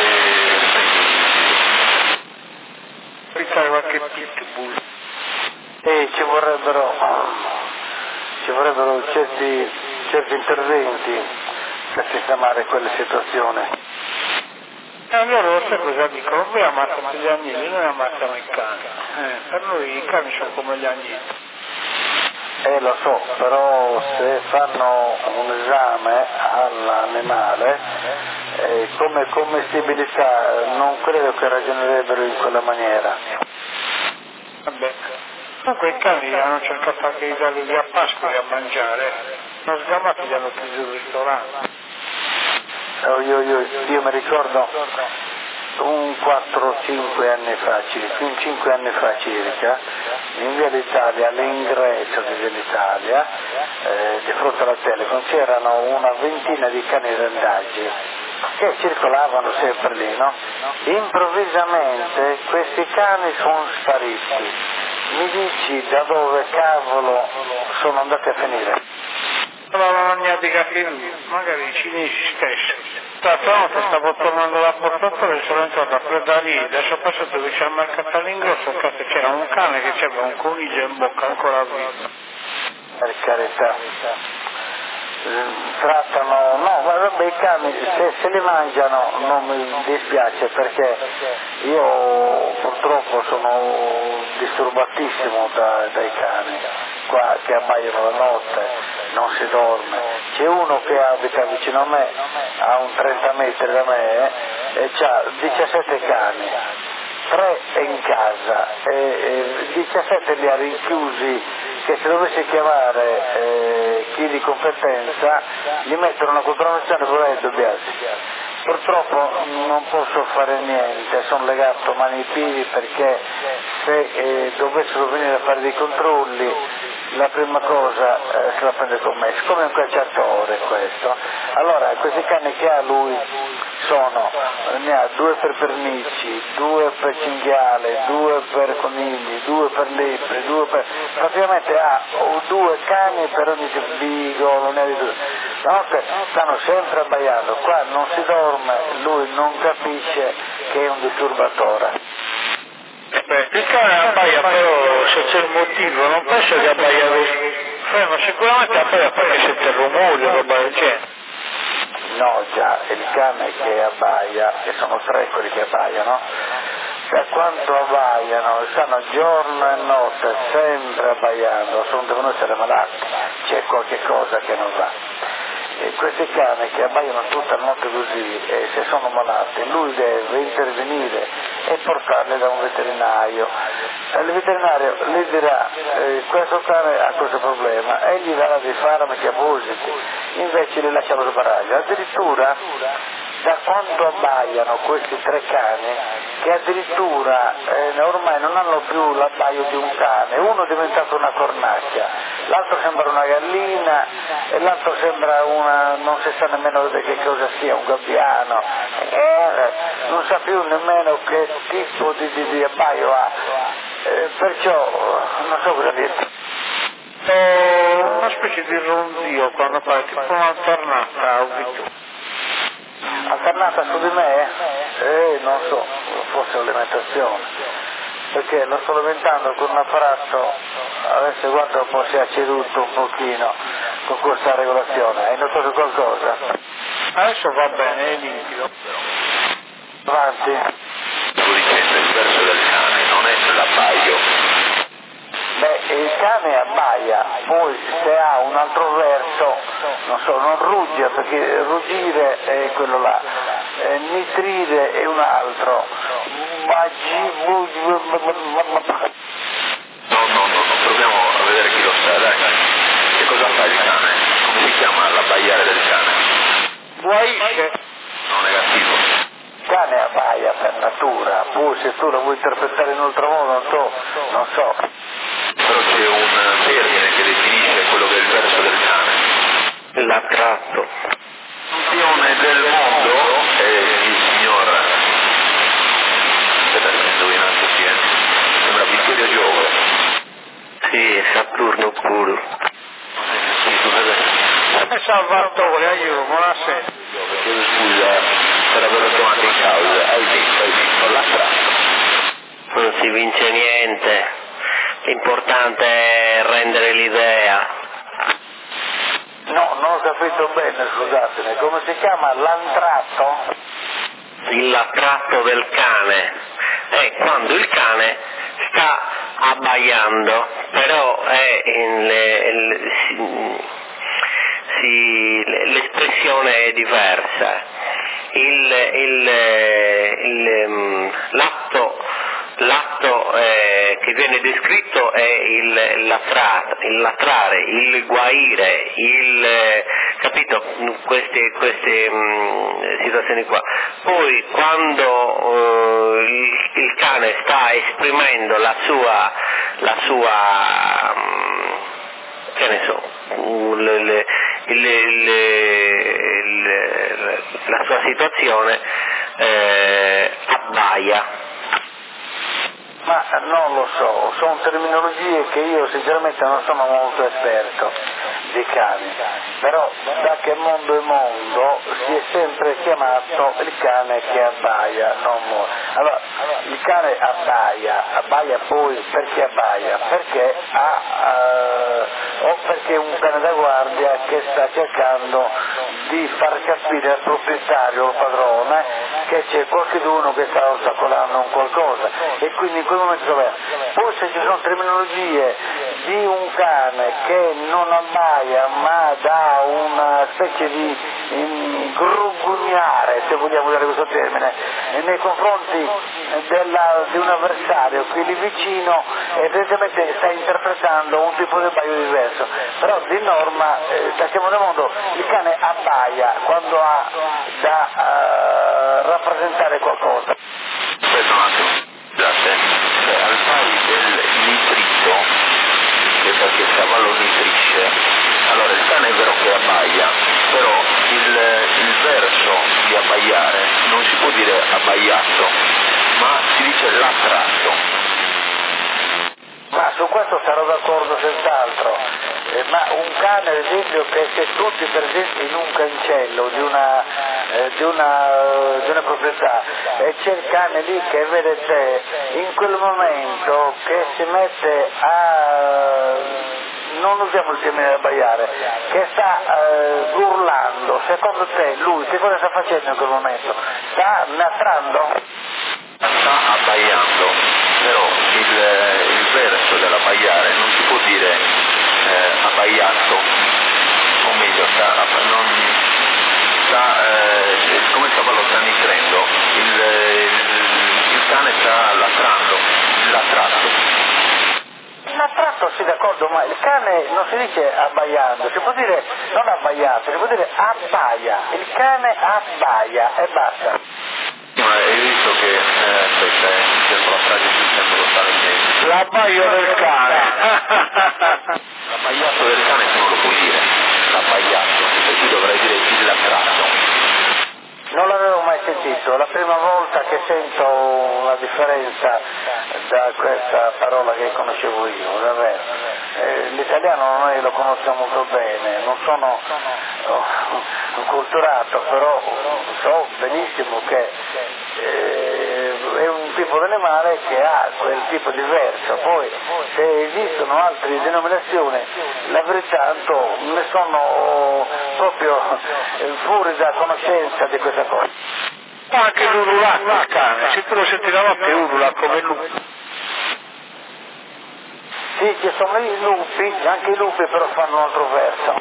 Fare qualche pitbull. Ci vorrebbero certi interventi per sistemare quelle situazioni. E allora lo sai cosa dicono? Voi ammazzate gli agnelli, noi ammazziamo i cani. Per noi i cani sono come gli agnelli. Lo so, però se fanno un esame all'animale, come commestibilità non credo che ragionerebbero in quella maniera. Vabbè. Comunque i cani hanno cercato anche di darli a Pasqua a mangiare, non sgamati gli hanno chiuso il ristorante. Io mi ricordo un 4-5 anni fa, 5 anni fa circa, in via d'Italia, all'ingresso di via d'Italia, di fronte alla Telecom, c'erano una ventina di cani randaggi che circolavano sempre lì, no? Improvvisamente questi cani sono spariti. Mi dici da dove cavolo sono andati a finire? L'avevano mangiati anche lui, magari i cinesi stessi. L'altra volta stavo tornando dal portatore e sono entrato a Fredaria, adesso passo dove c'è il mercato all'ingresso, c'era un cane che aveva un coniglio in bocca ancora vivo. Per carità. Trattano, no, vabbè, i cani se li mangiano non mi dispiace perché io purtroppo sono disturbatissimo dai cani qua che abbaiano la notte, non si dorme. C'è uno che abita vicino a me, a un 30 metri da me, e ha 17 cani, 3 è in casa, e 17 li ha rinchiusi, che se dovessi chiamare chi di competenza gli mettono una contravvenzione per indubbiarsi. Purtroppo non posso fare niente, sono legato mani e piedi, perché se dovessero venire a fare dei controlli la prima cosa se la prende con me, siccome è un cacciatore questo, allora questi cani che ha lui ne ha 2 per pernici, 2 per cinghiale, 2 per conigli, 2 per lepre, praticamente ha 2 cani per ogni vigolo, ne ha di 2. La notte stanno sempre abbaiando, qua non si dorme, lui non capisce che è un disturbatore. Il cane abbaia, però se c'è il motivo, non penso che abbaia fermo, sicuramente abbaia perché sente il rumore, roba del genere. No, già, il cane che abbaia, che sono 3 quelli che abbaiano, da quanto abbaiano, stanno giorno e notte sempre abbaiando, devono essere malati, c'è qualche cosa che non va. E questi cani che abbaiano tutta la notte così, e se sono malati, lui deve intervenire e portarli da un veterinario. Il veterinario gli dirà questo cane ha questo problema e gli darà dei farmaci appositi, invece li lascia allo sbaraglio. Addirittura da quanto abbaiano questi 3 cani, che addirittura ormai non hanno più l'abbaio di un cane, uno è diventato una cornacchia, l'altro sembra una gallina e l'altro sembra non si sa nemmeno che cosa sia, un gabbiano, non sa più nemmeno che tipo di abbaio ha, perciò non so cosa dirti. Una specie di ronzio quando fa tipo una tornata, ho visto. Alternata su di me? Non so, forse l'alimentazione, perché lo sto alimentando con un apparato, adesso guarda un po' si è ceduto un pochino con questa regolazione. Hai notato qualcosa? Adesso va bene, è limpido. Avanti. Stavo dicendo, il verso del cane non è l'abbaio. Beh, il cane abbaia, poi se ha un altro verso, non so, non rugge, perché ruggire è quello là, nitrire è un altro, No, proviamo a vedere chi lo sa, dai. Che cosa fa il cane? Come si chiama l'abbaiare del cane? Guaisce. No, negativo. Il cane abbaia per natura, poi se tu lo vuoi interpretare in un altro modo non so. Però c'è un termine che definisce quello che è il verso del cane. L'attratto. Il campione del mondo è il signor, aspetta che mi indovinato chi è, sembra Vittorio Giove. Sì, Saturno puro. Sì, Salvatore, aiuto, buonasera. chiedo scusa per averlo chiamato in causa, hai vinto, l'attratto. Non si vince niente, l'importante è rendere l'idea. No, non ho capito bene, scusatemi, come si chiama? L'antratto? L'attratto del cane è quando il cane sta abbaiando, però è l'espressione è diversa. L'atto che viene descritto è il latrare, il guaire, capito? Queste situazioni qua. Poi quando il cane sta esprimendo la sua che ne so, la sua situazione, abbaia. Ma non lo so, sono terminologie che io sinceramente non sono molto esperto di cani, però da che mondo è mondo si è sempre chiamato il cane che abbaia, non muore. Allora, il cane abbaia poi perché abbaia? Perché o perché è un cane da guardia che sta cercando di far capire al proprietario o al padrone che c'è qualcuno che sta ostacolando un qualcosa, e quindi in quel momento dov'è? Poi se ci sono terminologie di un cane che non abbaia ma dà una specie di grugugnare, se vogliamo usare questo termine, nei confronti di un avversario che lì vicino, evidentemente sta interpretando un tipo di abbaio diverso, però di norma da che modo il cane abbaia quando ha da rappresentare qualcosa. Aspetta un attimo, scusate, al pari del nitrito, che perché il cavallo nitrisce, allora il cane è vero che abbaia, però il verso di abbaiare non si può dire abbaiato, ma si dice latrato. Ma su questo sarò d'accordo senz'altro, ma un cane ad esempio che se tu ti presenti in un cancello di una proprietà e c'è il cane lì che vede te, in quel momento che si mette non usiamo il termine abbaiare, che sta urlando, secondo te lui che cosa sta facendo in quel momento? Sta natrando? Sta abbaiando, però il verso dell'abbaiare non si può dire abbaiato, o meglio, come il cavallo sta nitrendo, il cane sta latrando, latrato. Latrato sì, d'accordo, ma il cane non si dice abbaiando, si può dire non abbaiato, si può dire abbaia, il cane abbaia e basta. Ma hai visto che, aspetta, cerco la frase più sempre lo stare in mente. L'abbaio del cane. L'abbaiato del cane se non lo puoi dire, l'abbaiato, e tu dovrai dire il latrato. Non l'avevo mai sentito, è la prima volta che sento una differenza da questa parola che conoscevo io, davvero. L'italiano noi lo conosciamo molto bene, non sono culturato, però so benissimo che è un tipo di animale che ha quel tipo di verso, poi se esistono altre denominazioni, la verità ne sono proprio fuori da conoscenza di questa cosa. Anche l'ululato il cane, se tu lo senti la notte ulula come lui. Sì, ci sono i lupi, anche i lupi però fanno un altro verso.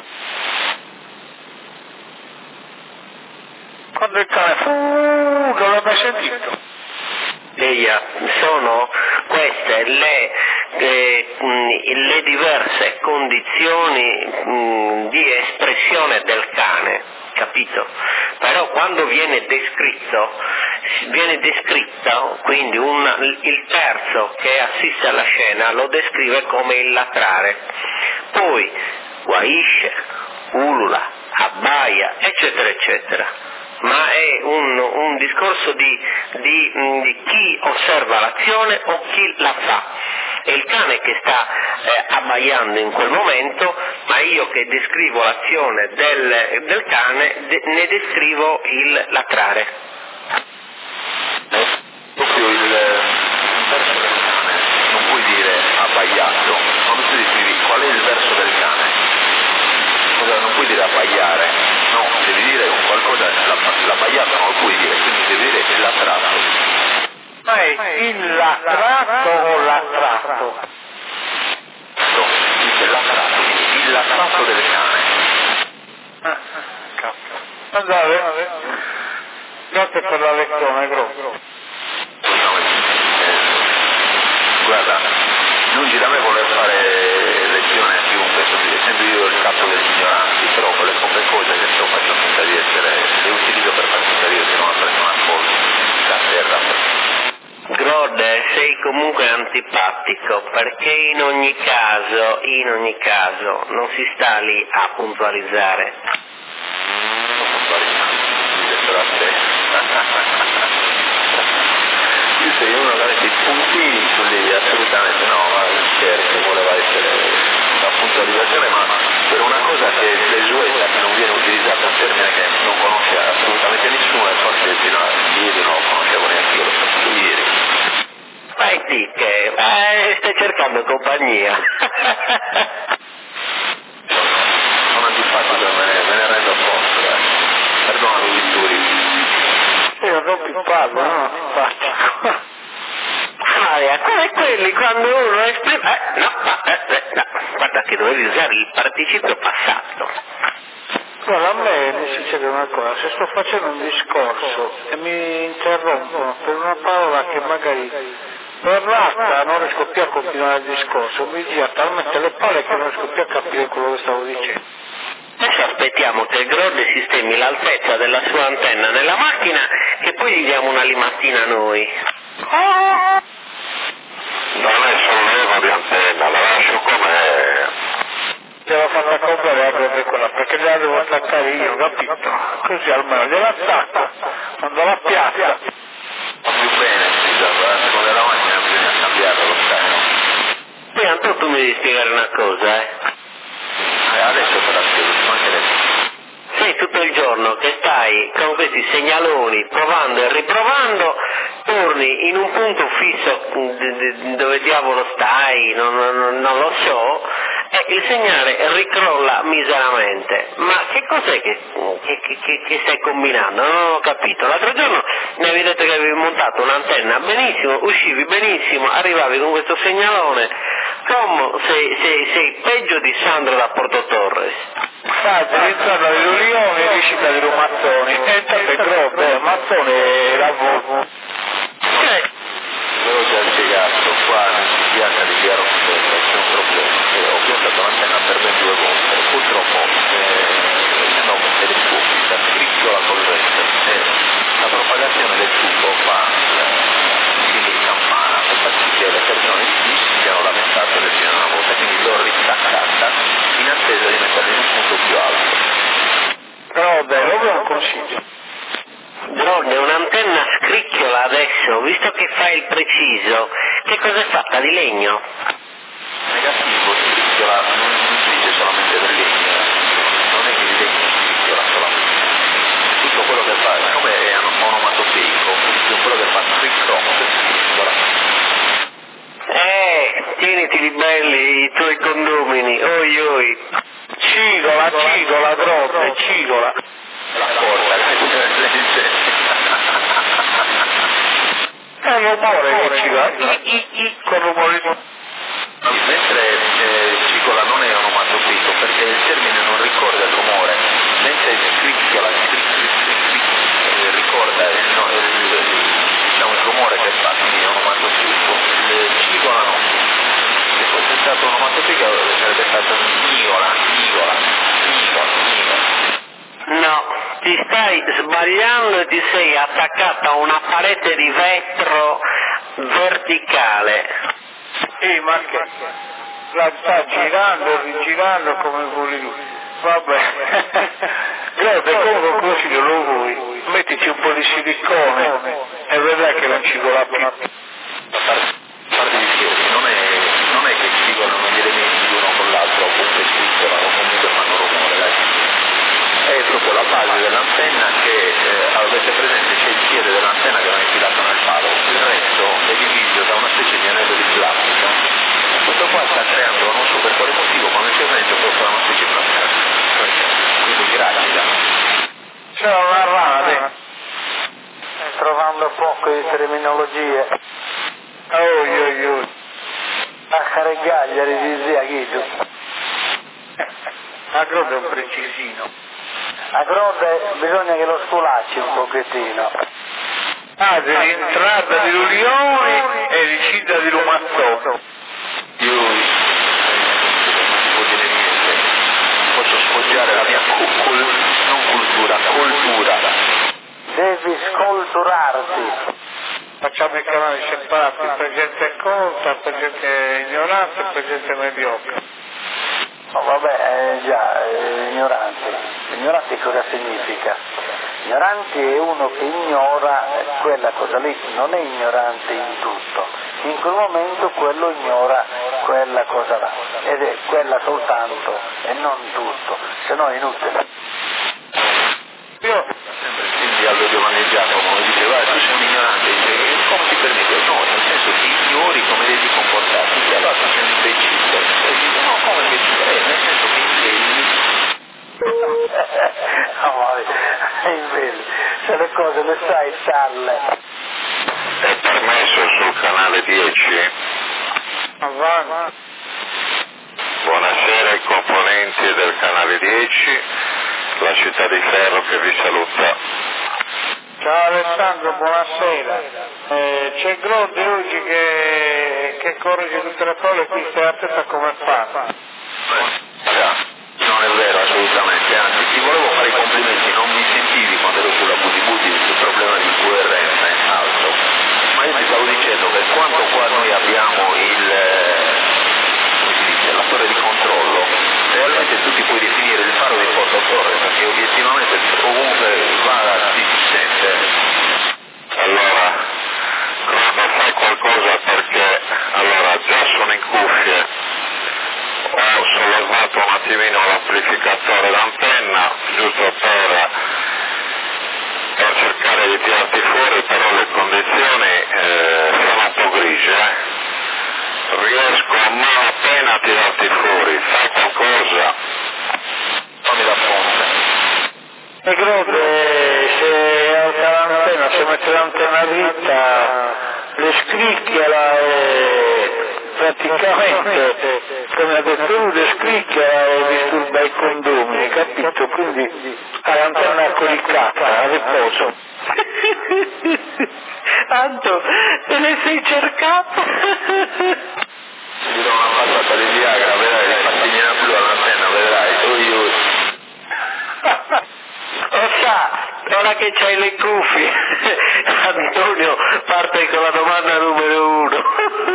Quando il cane non l'ho mai sentito. Sono queste le diverse condizioni di espressione del cane, capito? Però quando viene descritto, quindi il terzo che assiste alla scena lo descrive come il latrare, poi guaisce, ulula, abbaia, eccetera, eccetera. Ma è un discorso di chi osserva l'azione o chi la fa. È il cane che sta abbaiando in quel momento, ma io che descrivo l'azione del cane ne descrivo il latrare. Proprio il verso del cane, non puoi dire abbaiato, quando tu descrivi qual è il verso del cane, non puoi dire abbaiare, no, devi dire qualcosa, l'abbaiato non lo puoi dire, quindi devi dire il latrato. Ma è il latrato o latrato? Dice latrato, quindi il latrato del cane. Andate, grazie per la lezione, Guarda, lungi da me voler fare lezione a chiunque, essendo io il capo degli ignoranti, però con le poche cose che so faccio finta di essere, le utilizzo per far finta di essere una persona fuori da terra. Grode, sei comunque antipatico perché in ogni caso non si sta lì a puntualizzare. Non puntualizzare, direttore a te. Io sei uno che ha dei puntini sulle assolutamente no, ma scherzo, voleva essere una puntualizzazione, ma per una cosa che è desueta, che non viene utilizzata, un termine che non conosce assolutamente nessuno e forse fino a ieri non lo conoscevo neanche io, lo sapevo ieri. Fai sì che stai cercando compagnia. Sono antipatico e me ne rendo conto, perdonami Vitturi. Io non più parlo, no? Antipatico. È memoria, come quelli quando uno esprime... no, guarda che dovevi usare il participio passato. Guarda, a me mi succede una cosa, se sto facendo un discorso e mi interrompono per una parola che magari per l'altra non riesco più a continuare il discorso, mi gira talmente le palle che non riesco più a capire quello che stavo dicendo. Adesso aspettiamo che il Grode sistemi l'altezza della sua antenna nella macchina che poi gli diamo una limattina noi. Non è sollevo di antenna, la lascio com'è. Te l'ho fatta comprare proprio quella, perché la devo attaccare io, capito? Così almeno gliela attacco, quando la piazza. Va più bene, scusa, la seconda la macchina bisogna cambiarla lo scaino. Poi Antonio tu mi devi spiegare una cosa, Adesso te la spiego, ci mancherebbe. Sei tutto il giorno che stai con questi segnaloni provando e riprovando, torni in un punto fisso dove diavolo stai, non lo so, e il segnale ricrolla miseramente. Ma che cos'è che stai combinando? Non ho capito. L'altro giorno mi avevi detto che avevi montato un'antenna benissimo, uscivi benissimo, arrivavi con questo segnalone. Come sei peggio di Sandro da Porto Torres. Devi entrare da Lione e riuscita di Mazzoni, entrate Grode, Mazzoni e la Volvo. Ve l'ho già spiegato, qua nel CPH di Via Rosetta c'è un problema, ho piantato l'antenna per 22 volte, purtroppo essendo un telescopio sta scricchiola col resto e la propagazione del tubo fa quindi campana e fa sì che le persone di qui si siano lamentate del fino una volta, quindi l'ho ristaccata in attesa di metterla in un punto più alto. Grode, dove un consiglio? Grode, un'antenna scricchiola adesso, visto che fai il preciso, che cosa è fatta di legno? Negativo, scricchiola non si dice solamente del legno, non è che il legno scricchiola solamente. Tutto quello che fa, come è onomatopeico, tutto quello che fa scricchiola. Tieniti li belli i tuoi condomini, oi oi. Cigola, Grode, cigola. La porta, È l'umore che cigola, con rumore di... mentre cigola non è onomatopeico perché il termine non ricorda il rumore, mentre scricchiola ricorda il rumore che fa, quindi è onomatopeico. Cigola no, se fosse stato onomatopeico sarebbe stato nigola. No, ti stai sbagliando e ti sei attaccata a una parete di vetro verticale. Sì, ma che la sta girando e rigirando come vuole lui. Vabbè. Grode, comunque così lo vuoi. Mettici un po' di silicone e vedrai che non cigola più. Parte di scherzi, non è che cigolano gli elementi l'uno con l'altro, oppure scricchiolano, comunque fanno rumore, dai. È proprio la base dell'antenna che avete presente, c'è il piede dell'antenna che va infilato nel palo, il resto è diviso da una specie di anello di plastica. Questo qua sta creando, non so per quale motivo, quando c'è dentro può fare una specie di plastica, quindi gravida. C'è una rana, trovando poco di terminologie. A carregaglia di zia Guido. A Grode è un precisino. A Grode bisogna che lo sculacci un pochettino. Dell'entrata di Lulioni e l'uscita di Lumazzone. Io non si può dire niente, posso sfoggiare la mia cultura. Devi scolturarti. Facciamo i canali separati per gente colta, per gente ignorante e per gente mediocre. Oh, vabbè, ignoranti cosa significa? Ignoranti è uno che ignora quella cosa lì, non è ignorante in tutto, in quel momento quello ignora quella cosa là, ed è quella soltanto e non tutto, se no è inutile. Io sempre Silvia Aldo Giovanni Giacomo diceva tu sei un ignorante, dice come ti permette? No, nel senso che ignori come devi comportarti, e allora tu sei un imbecille, e dice no, come che nel senso che insegni. Amore, se le cose le sai, salle. È permesso sul canale 10? Avanti. Buonasera ai componenti del canale 10, la città di Ferro che vi saluta. Ciao Alessandro, buonasera. C'è Grode oggi che corregge tutte le parole, qui stai attenta come fa. Non è vero assolutamente, anzi ti volevo fare i complimenti, non mi sentivi quando ero sulla Budibuti sul problema di coerenza in alto, ma io ti stavo dicendo che quanto qua noi abbiamo la torre di controllo, realmente tu ti puoi definire il faro di Porto Torre, perché obiettivamente ovunque vada si sente. Allora, Crono, fai qualcosa perché, allora, già sono in cuffie, ho sollevato un attimino l'amplificatore d'antenna, giusto per cercare di tirarti fuori, però le condizioni sono un po' grigie, riesco a malapena a tirarti fuori, fai qualcosa. Fammi la fonte. E Grode, se alza l'antenna, se mette l'antenna dritta, le scricchiola e praticamente, come ha detto lui, le scricchiola e disturba i condomini, capito? Quindi ha l'antenna coricata, a riposo. Anto, te ne sei cercato? Ti do una passata di Viagra, vedrai, rifattiglia più all'antenna, vedrai, Lo sa, ora che c'hai le cuffie, Antonio parte con la domanda numero 1.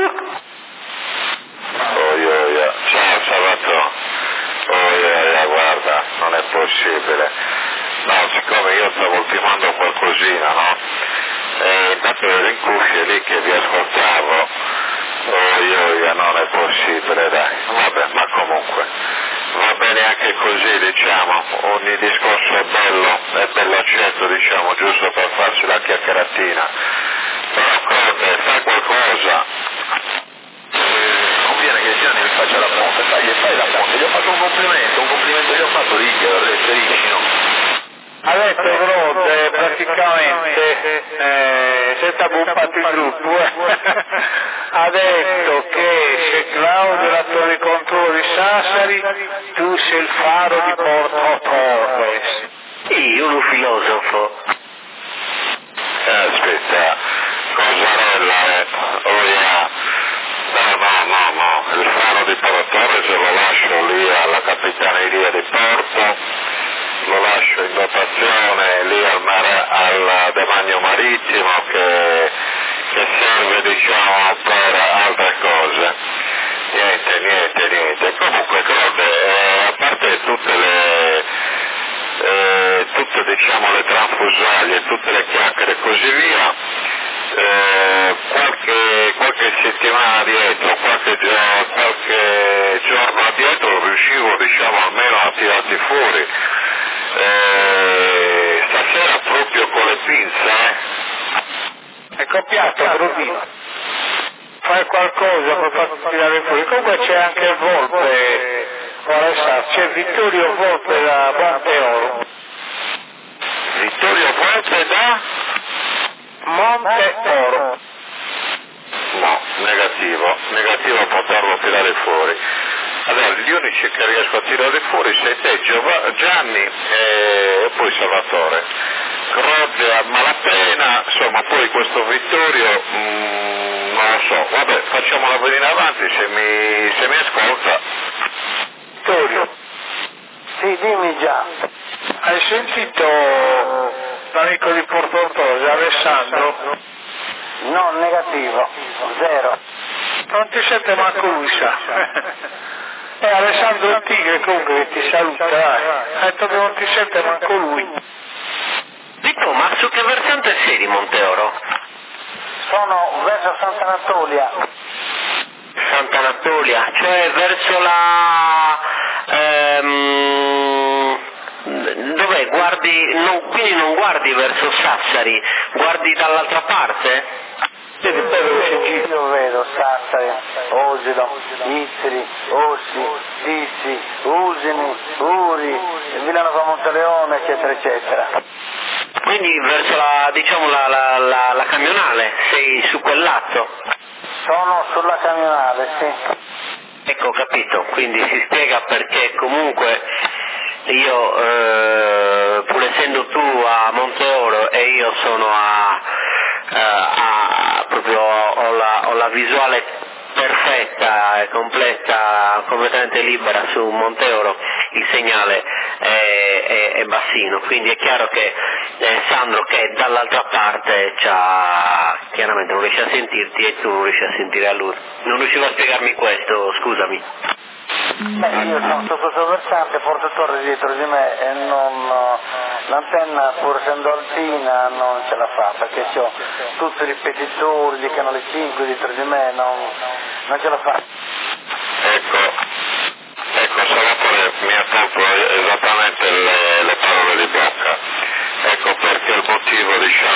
Oia, ciao Salvatore. Oia, guarda, non è possibile. No, siccome io stavo ultimando qualcosina, no? E intanto ero in cuffie lì che vi ascoltavo. Oia, non è possibile, dai. Vabbè, ma comunque, va bene anche così, diciamo. Ogni discorso è bello accetto, diciamo, giusto per farsi la chiacchieratina. Però Crote, fai qualcosa. conviene che Gianni mi faccia la ponte, fai la ponte, gli ho fatto un complimento gli ho fatto lì, che lo riferisci, no? Ha detto Grode praticamente, senza bumpato il gruppo, ha detto che se Claudio è la torre di controllo di Sassari, tu sei il faro di Porto Torres. Io, un filosofo. Aspetta, Cosarella, no, il faro di Porto Torres lo lascio lì alla capitaneria di Porto, lo lascio in dotazione lì al demanio marittimo che serve, diciamo, per altre cose. Niente. Comunque, a parte tutte diciamo le tranfusaglie, tutte le chiacchiere e così via, qualche settimana dietro, qualche giorno addietro riuscivo, diciamo, almeno a tirarti fuori. Stasera proprio con le pinze, È copiato, Grodino. Fai qualcosa per farti tirare fuori. Comunque c'è anche il Volpe, c'è Vittorio Volpe da Monteoro. Vittorio Volpe da? Monteoro. No, negativo a poterlo tirare fuori. Allora, gli unici che riesco a tirare fuori sei te, Gianni e poi Salvatore. Grode a malapena, insomma, poi questo Vittorio, non lo so, vabbè, facciamola venire avanti se mi ascolta. Vittorio. Sì, dimmi già. Hai sentito l'amico di Porto Torres, Alessandro? No, negativo, zero. Non ti sente manco lui, sa. Alessandro il Tigre comunque ti saluta, dai. Ha detto che non ti sente manco lui. Vitto, ma su che versante sei di Monteoro? Sono verso Sant'Anatolia. Sant'Anatolia, cioè verso la... dov'è? Quindi non guardi verso Sassari, guardi dall'altra parte? Io vedo Sassari, Osilo, Istri, Ossi, Sissi, Usini, Uri, Milano Monteleone, eccetera, eccetera. Quindi verso la camionale, sei su quel lato? Sono sulla camionale, sì. Ecco, capito, quindi si spiega perché comunque io, pur essendo tu a Monteoro e io sono proprio ho la visuale perfetta e completa, completamente libera su Monteoro, il segnale è bassino, quindi è chiaro che Sandro, che dall'altra parte chiaramente non riesce a sentirti e tu non riesci a sentire a lui. Non riuscivo a spiegarmi questo, scusami. Io sono sotto questo versante, portatore dietro di me e l'antenna, pur essendo alpina, non ce la fa, perché ho tutti i ripetitori di canale 5 dietro di me, non ce la fa. Ecco, Salvatore mi ha tolto esattamente le parole di bocca. Ecco perché il motivo,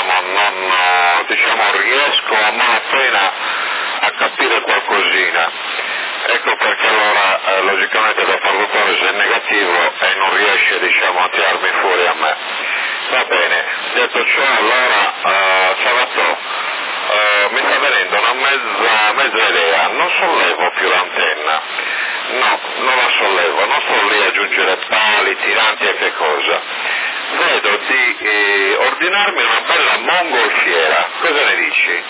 non riesco a malapena a capire qualcosina. Ecco perché allora logicamente da parlatore se è negativo e non riesce a tirarmi fuori a me. Va bene, detto ciò allora Salvatore, mi sta venendo una mezza idea, non sollevo più l'antenna, no, non la sollevo, non sto lì a aggiungere pali, tiranti e che cosa. Vedo di ordinarmi una bella mongolfiera, cosa ne dici?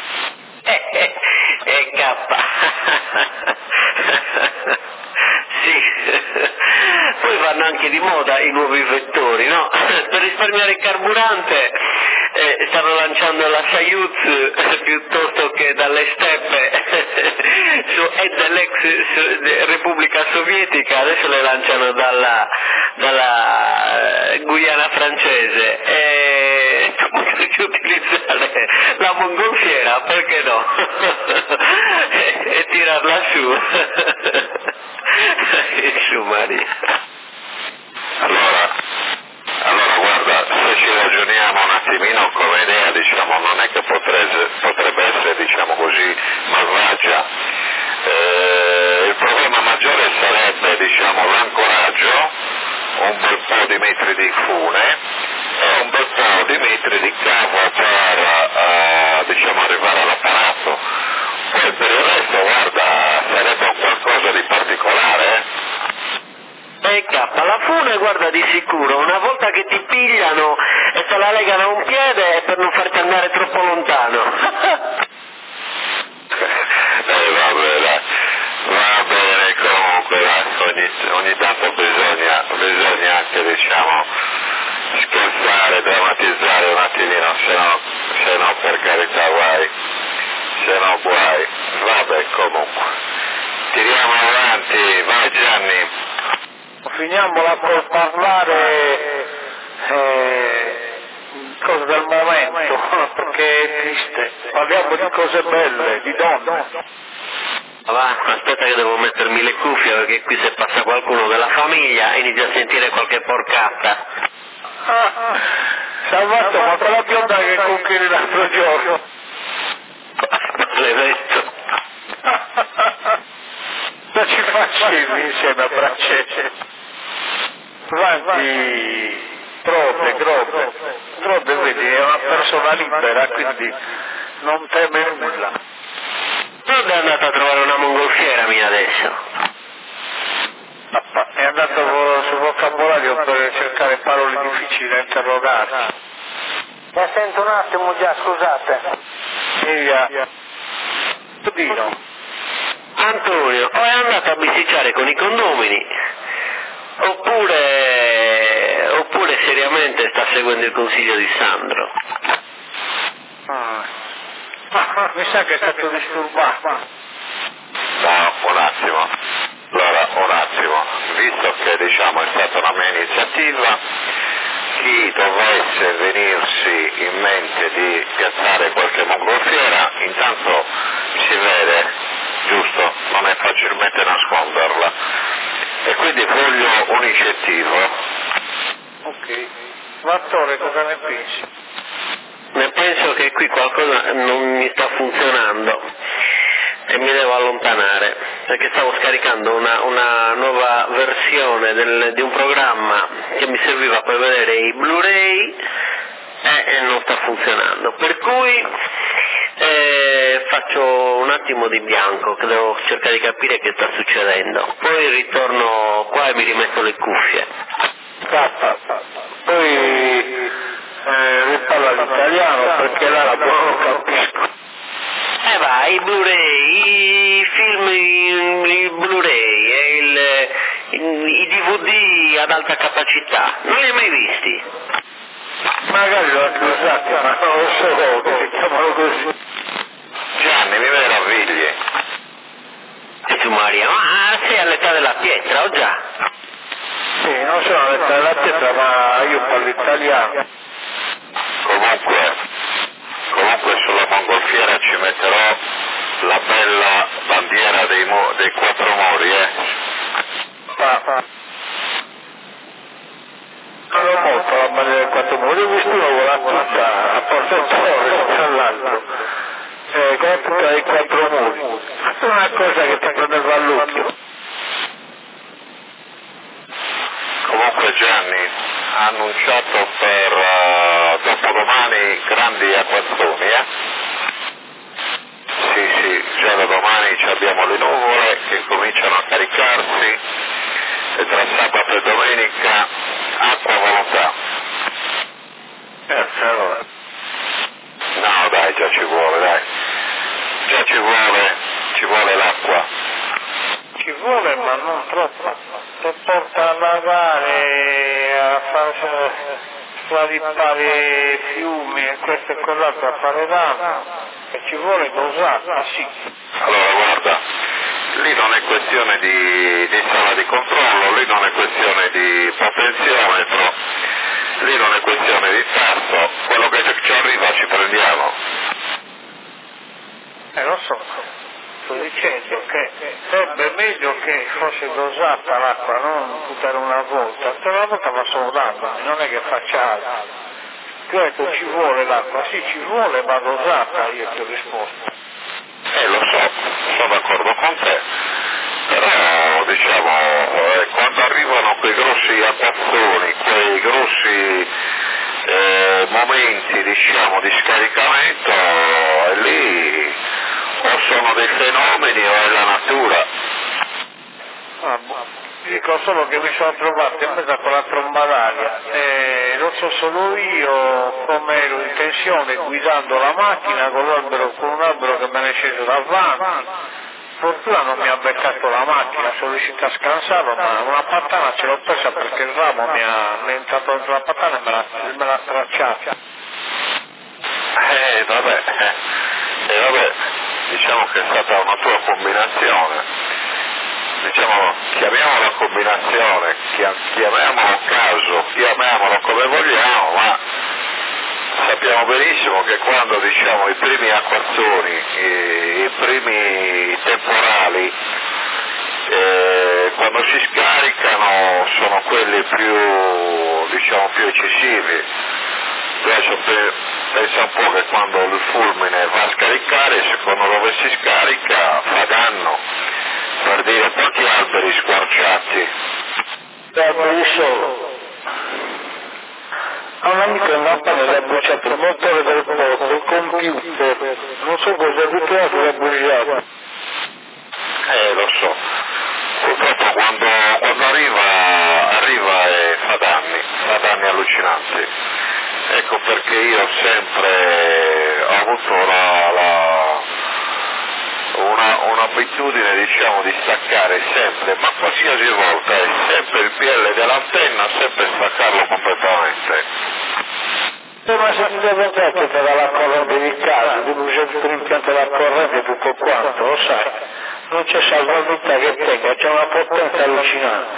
Sì, poi vanno anche di moda i nuovi vettori, no? Per risparmiare il carburante stanno lanciando la Soyuz piuttosto che dalle steppe e dall'ex Repubblica Sovietica, adesso le lanciano dalla Guyana francese e tu potresti utilizzare la mongolfiera, perché no? e tirarla su. Su Maria. Allora guarda, se ci ragioniamo un attimino come idea, non è che potrebbe essere, così, malvagia. Il problema maggiore sarebbe, l'ancoraggio, un bel po' di metri di fune e un bel po' di metri di cavo per, arrivare all'apparato. Poi per il resto, guarda, sarebbe un qualcosa di particolare, la fune, guarda, di sicuro, una volta che ti pigliano e te la legano a un piede è per non farti andare troppo lontano. Va bene, comunque, ogni tanto bisogna anche, scherzare, drammatizzare un attimino, se no per carità guai, vabbè, comunque, tiriamo avanti, vai Gianni. Finiamola col parlare cose del momento, perché è triste. Parliamo di cose belle, di donne. Va, aspetta che devo mettermi le cuffie, perché qui se passa qualcuno della famiglia inizia a sentire qualche porcata. Salvato, ma quella bionda che conquieri l'altro giorno. Maledetto. Non ci facevi insieme a Braccetto? Avanti, Grode, vedi, è una persona libera, quindi non teme nulla. Grode è andato a trovare una mongolfiera mia adesso. È andato sul vocabolario per cercare parole difficili da interrogarsi. Mi sento un attimo già, scusate. Via. Tudino. Antonio, o è andato a bisticciare con i condomini, oppure seriamente sta seguendo il consiglio di Sandro. Mi sa che è stato disturbato. No, un attimo. Allora, visto che è stata una mia iniziativa, chi dovesse venirsi in mente di piazzare qualche mongolfiera, intanto si vede, giusto? Non è facilmente nasconderla. E quindi voglio un incentivo. Ok. L'attore cosa ne pensi? Ne penso che qui qualcosa non mi sta funzionando e mi devo allontanare, perché stavo scaricando una nuova versione di un programma che mi serviva per vedere i Blu-ray non sta funzionando, per cui faccio un attimo di bianco, che devo cercare di capire che sta succedendo, poi ritorno qua e mi rimetto le cuffie. Poi riparla l'italiano perché l'arabo non lo capisco. Va, i Blu-ray, i film, i Blu-ray e i DVD ad alta capacità, non li hai mai visti? Magari l'ho anche usati, ma non lo so che si chiamano così. Gianni, mi meravigli. E tu Maria, ma sei all'età della pietra o già? Sì, non sono all'età della pietra, ma io parlo italiano. Comunque sulla mongolfiera ci metterò la bella bandiera dei quattro mori, Non ho molto la bandiera dei quattro mori, ho visto una volare tutta a Porto Torres, tra l'altro, con tutta dei quattro muri. È una cosa che ti prendeva all'occhio. Comunque Gianni ha annunciato per dopodomani grandi acquazzoni, Sì, già da domani abbiamo le nuvole che cominciano a caricarsi e tra sabato e domenica acqua a volontà. Allora. No dai, già ci vuole, ci vuole l'acqua. Ci vuole, ma non troppo. Se porta a lavare, a rippare fiumi e questo e quell'altro, a fare danno, e ci vuole dosata, sì. Allora guarda, lì non è questione di sala di controllo, lì non è questione di potenziometro, lì non è questione di tasto, quello che ci arriva ci prendiamo. Lo so, sto dicendo che sarebbe meglio che fosse dosata l'acqua, non buttare una volta. Una volta va solo danni, non è che faccia altro. Ti ho detto ci vuole l'acqua, sì ci vuole, va dosata, io ti ho risposto. Lo so, sono d'accordo con te, però diciamo quando arrivano quei grossi acquazzoni, quei grossi momenti diciamo di scaricamento, lì o sono dei fenomeni o è la natura. Dico solo che mi sono trovato in mezzo con la tromba d'aria e non so solo io come ero in tensione guidando la macchina con un albero che me ne è sceso davanti. Fortuna non mi ha beccato la macchina, sono riuscito a scansarlo, ma una patana ce l'ho presa perché il ramo mi è entrato dentro la patana e me l'ha stracciata. Vabbè, diciamo che è stata una tua combinazione. Diciamo, chiamiamola combinazione, chiamiamolo caso, chiamiamolo come vogliamo, ma sappiamo benissimo che quando diciamo i primi acquazzoni, i primi temporali, quando si scaricano sono quelli più eccessivi. Adesso pensa un po' che quando il fulmine va a scaricare, secondo dove si scarica fa danno. Per dire pochi alberi squarciati. Solo. A un amico in Napoli le ha bruciato il motore del porto, il computer, non so cosa ha ritrovato, l'ha bruciato. Lo so. Purtroppo quando arriva e fa danni allucinanti. Ecco perché io ho sempre avuto un'abitudine diciamo di staccare sempre, ma qualsiasi volta è sempre il PL dell'antenna, sempre staccarlo completamente. Ma se ti devo pensare che te dà la corrente di casa, ti brucia tutto l'impianto della corrente e tutto quanto, lo sai, non c'è salvaguardia che tenga, c'è una potenza allucinante.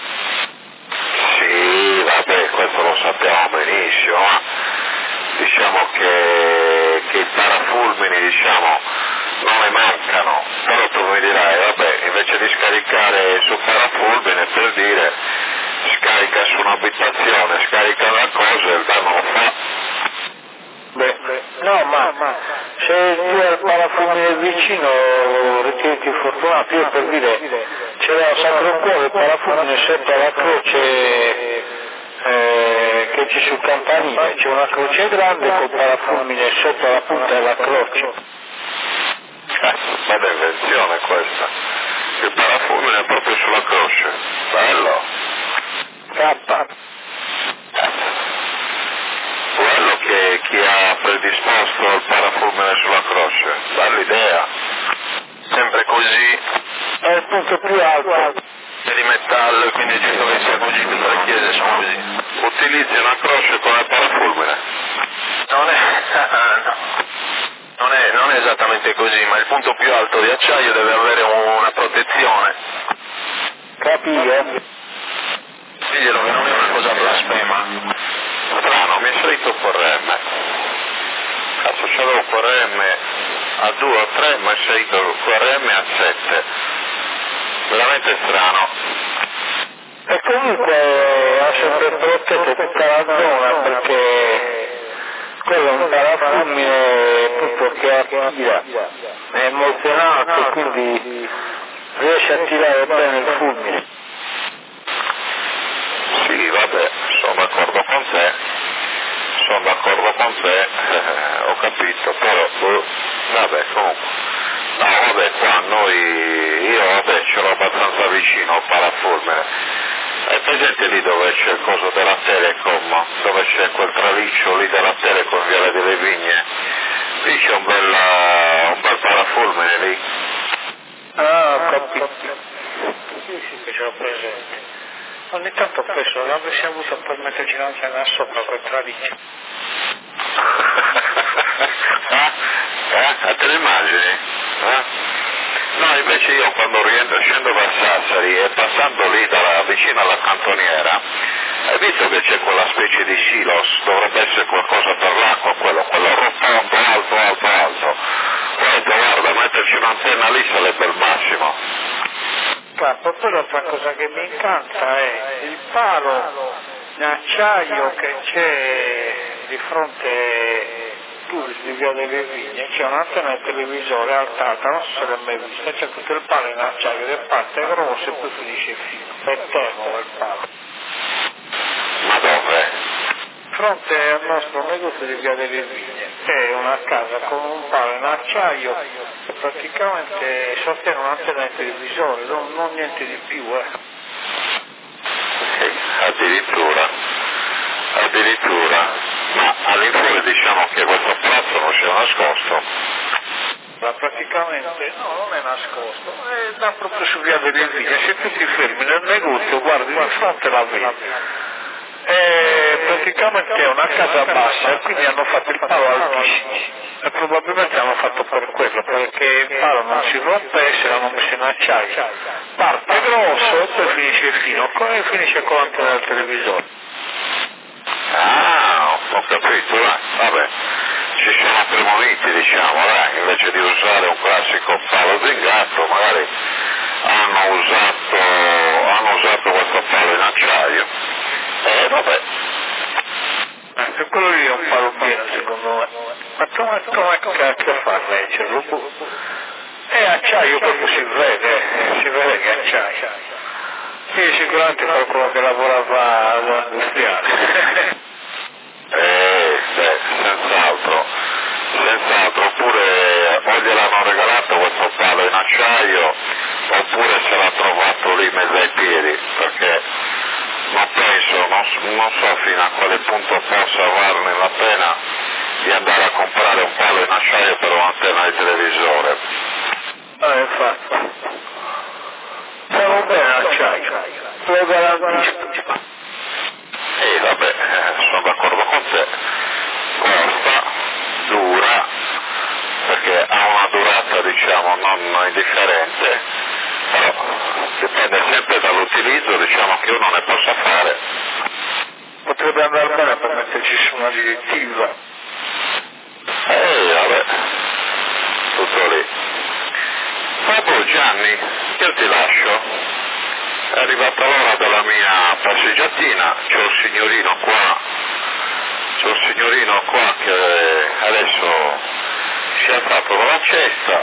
Sì, vabbè, questo lo sappiamo benissimo, ma diciamo che i parafulmini diciamo non ne mancano, però tu mi dirai, vabbè, invece di scaricare su parafulmine, per dire, scarica su un'abitazione, scarica una cosa e il danno lo fa. No, ma se tu hai il parafulmine vicino ritieniti fortunato, io per dire, c'era Sacro Cuore, il parafulmine sotto la croce che croce sul campanile, c'è una croce grande col parafulmine sopra la punta della croce. Bella invenzione questa, il parafulmine è proprio sulla croce, bello. Quello che chi ha predisposto il parafulmine sulla croce, bella idea, sempre così. È il punto più alto. È di metallo, quindi ci deve sia così, tutte le chiese sono così. Utilizzi una croce con il parafulmine. Non è esattamente così, ma il punto più alto di acciaio deve avere una protezione. Capire? Diglielo che non è una cosa blasfema. Strano, mi è salito un QRM. Cazzo, c'avevo un QRM a 2 o 3, ma è salito il QRM a 7. Veramente strano. E comunque ha sempre protetto tutta la zona perché quello è un parafulmine tutto che attira, è molto in alto, quindi riesce a tirare bene il fulmine. Sì, vabbè, sono d'accordo con te, ho capito, però, vabbè, comunque, no, vabbè, qua io, vabbè, ce l'ho abbastanza vicino al parafulmine. È presente lì dove c'è il coso della Telecom, dove c'è quel traliccio lì della Telecom in Viale delle Vigne? Lì c'è un bel parafulmine lì. Ah, ho capito. Sì, che ce l'ho presente. Ogni tanto penso, l'avresti avuto per metterci l'antenna sopra quel traliccio. Te le immagini? No, invece io quando scendo da Sassari e passando lì vicino alla cantoniera, hai visto che c'è quella specie di silos, dovrebbe essere qualcosa per l'acqua, quello rotondo, alto. Guarda, metterci un'antenna lì sarebbe il massimo. Poi l'altra cosa che mi incanta è il palo in acciaio che c'è di fronte di Via delle Vigne, c'è un'antenna televisore altata, non so se l'hai mai vista, c'è tutto il palo in acciaio che parte grosso e poi finisce fino, è terno il palo. Ma dove? Di fronte al nostro negozio di Via delle Vigne, è una casa con un palo in acciaio che praticamente sostiene un'antenna televisore, non niente di più, Addirittura. Ma all'infuori diciamo che questo palazzo non c'è nascosto. Ma praticamente no, non è nascosto, è da proprio su Via delle Vigne, se tu ti fermi nel negozio, guardi di fronte la vedi. Praticamente è una casa bassa e quindi hanno fatto il palo altissimo e probabilmente hanno fatto per quello, perché il palo non si rompe se l'hanno messo in acciaio, parte grosso e poi finisce fino e finisce con l'antenna del televisore. Ah, ho capito, vabbè, ci siamo premoniti, diciamo, invece di usare un classico palo zingato, magari hanno usato questo palo in acciaio. Vabbè. Anche quello lì è un palo pieno, secondo me. Ma come cacchio fa a leggerlo? È acciaio, proprio si vede che è acciaio. Sì, sicuramente qualcuno che lavorava all'industriale. Senz'altro, oppure o gliel'hanno regalato questo palo in acciaio, oppure se l'ha trovato lì in mezzo ai piedi, perché non so fino a quale punto possa varne la pena di andare a comprare un palo in acciaio per un'antenna di televisore. Infatti. Siamo bene acciaio, lo garantisco. Vabbè, sono d'accordo con te, costa, dura, perché ha una durata diciamo non indifferente, però dipende sempre dall'utilizzo diciamo che uno ne possa fare. Potrebbe andare bene per metterci su una direttiva. Vabbè, tutto lì. Vabbè Gianni, io ti lascio. È arrivata l'ora della mia passeggiatina, c'è un signorino qua che adesso si è alzato dalla cesta,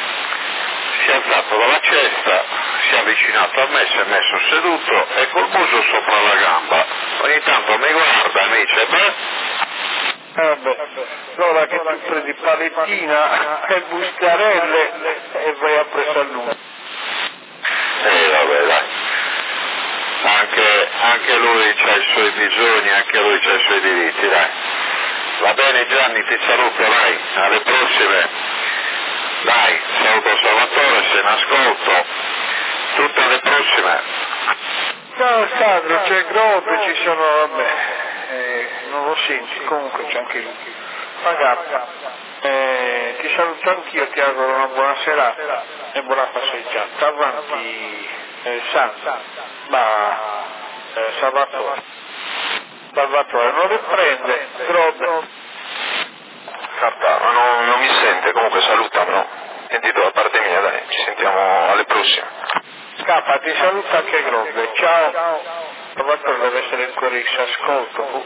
si è avvicinato a me, si è messo seduto e col muso sopra la gamba, ogni tanto mi guarda e mi dice? Vabbè, allora che tu prendi palettina e buscarelle e vai a presso a lui. Vabbè, dai. Anche lui ha i suoi bisogni, anche lui ha i suoi diritti, dai. Va bene Gianni, ti saluto, dai, alle prossime. Dai, saluto Salvatore, se ne ascolto. Tutte alle prossime. No, Sandro, c'è Grobe, ci sono, vabbè, non lo senti, comunque c'è anche lui. Magari, ti saluto anch'io, ti auguro una buona serata e buona passeggiata. Avanti, Sandro, Salvatore, non riprende, Grobe. Ma non mi sente, comunque salutalo. Sentito da parte mia, dai, ci sentiamo alle prossime. Scappa, ti saluta anche Grobe, ciao. Salvatore deve essere in Corix, ascolto.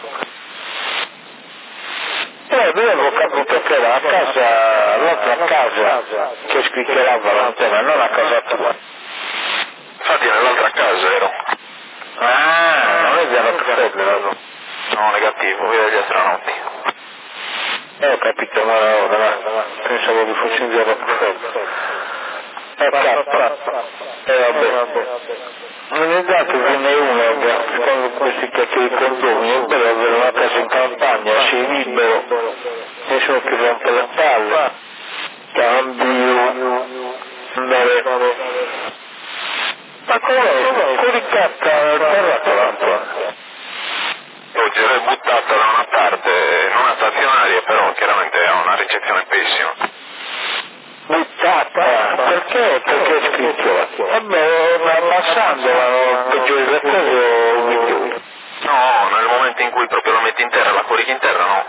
Lui avevo capito che era a casa, l'altra casa che scricchiolava l'antenna, non a casa tua. Infatti nell'altra casa ero. Non è vero che no? No, negativo, via gli astronauti. Ho capito, ma ora, pensavo che fosse in via Rockefeller. Vabbè. Non è dato che ne uno, con questi chiacchieri di condomini, è bello avere una casa in campagna, sei libero, nessuno che rompe le palle, cambio, andare. Ma come? Coricatta il terra. Oggi l'ho buttata da una parte, non una stazionaria, però chiaramente ha una ricezione pessima. Buttata? Perché? Perché è scritto? Vabbè, ma passandola, peggiori le cose o migliori? No, nel momento in cui proprio lo metti in terra, la corica in terra, no.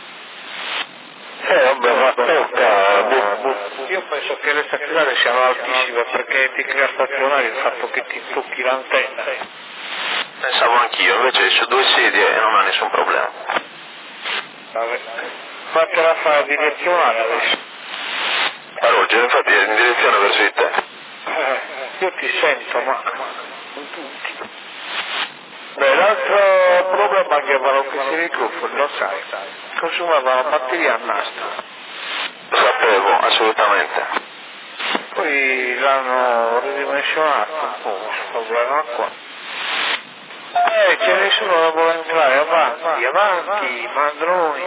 Vabbè, ma tocca. Io penso che le stazionarie siano altissime perché ti crea stazionario il fatto che ti tocchi l'antenna. Pensavo anch'io, invece su 2 sedie e non ha nessun problema. Vabbè, fatela fare direzionale adesso. A Roger, infatti è in direzione verso di te. Io ti sento, ma non tutti. Beh, l'altro problema è che avevano questi microfoni, lo sai, consumavano batteria a nastro. Lo sapevo, assolutamente. Poi l'hanno ridimensionato un po', questo problema qua. C'è nessuno che vuole entrare, avanti, mandroni.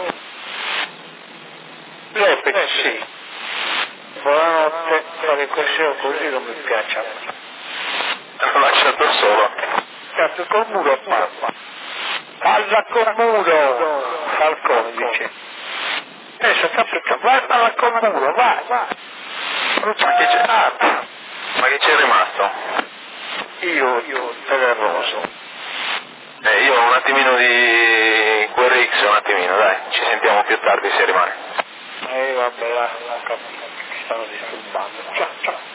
Ripeti, sì. Buonanotte, fare questo così non mi piace a me. L'ho lasciato solo. Cazzo, col muro parla. Parla col muro! Falcone dice. Adesso capito, guardala col muro, vai! Ma che c'è rimasto? Io, Terroso. Io ho un attimino di QRX, un attimino, dai, ci sentiamo più tardi se rimane. Vabbè, ho capito, ci stanno disturbando. Ciao.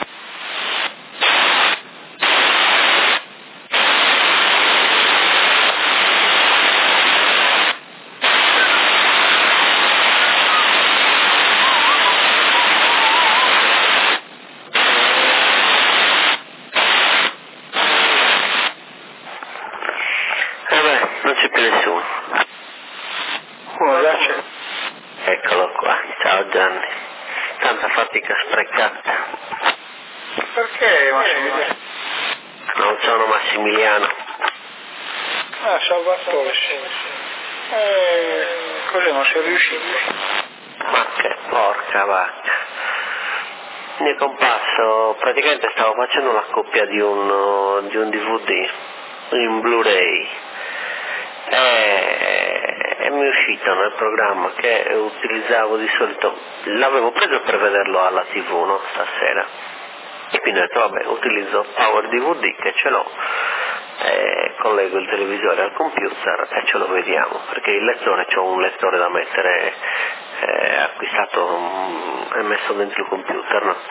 Non c'è più nessuno. Eccolo qua, ciao Gianni. Tanta fatica sprecata. Perché Massimiliano? Non sono Massimiliano. Salvatore, sì. Così non sei riuscito. Ma che porca vacca. Il mio comparso, praticamente stavo facendo la coppia di un DVD, in Blu-ray. E mi è uscito nel programma che utilizzavo di solito, l'avevo preso per vederlo alla TV, no, stasera, e quindi ho detto vabbè, utilizzo Power DVD che ce l'ho, collego il televisore al computer e ce lo vediamo, perché il lettore, c'ho un lettore da mettere, acquistato e messo dentro il computer, no?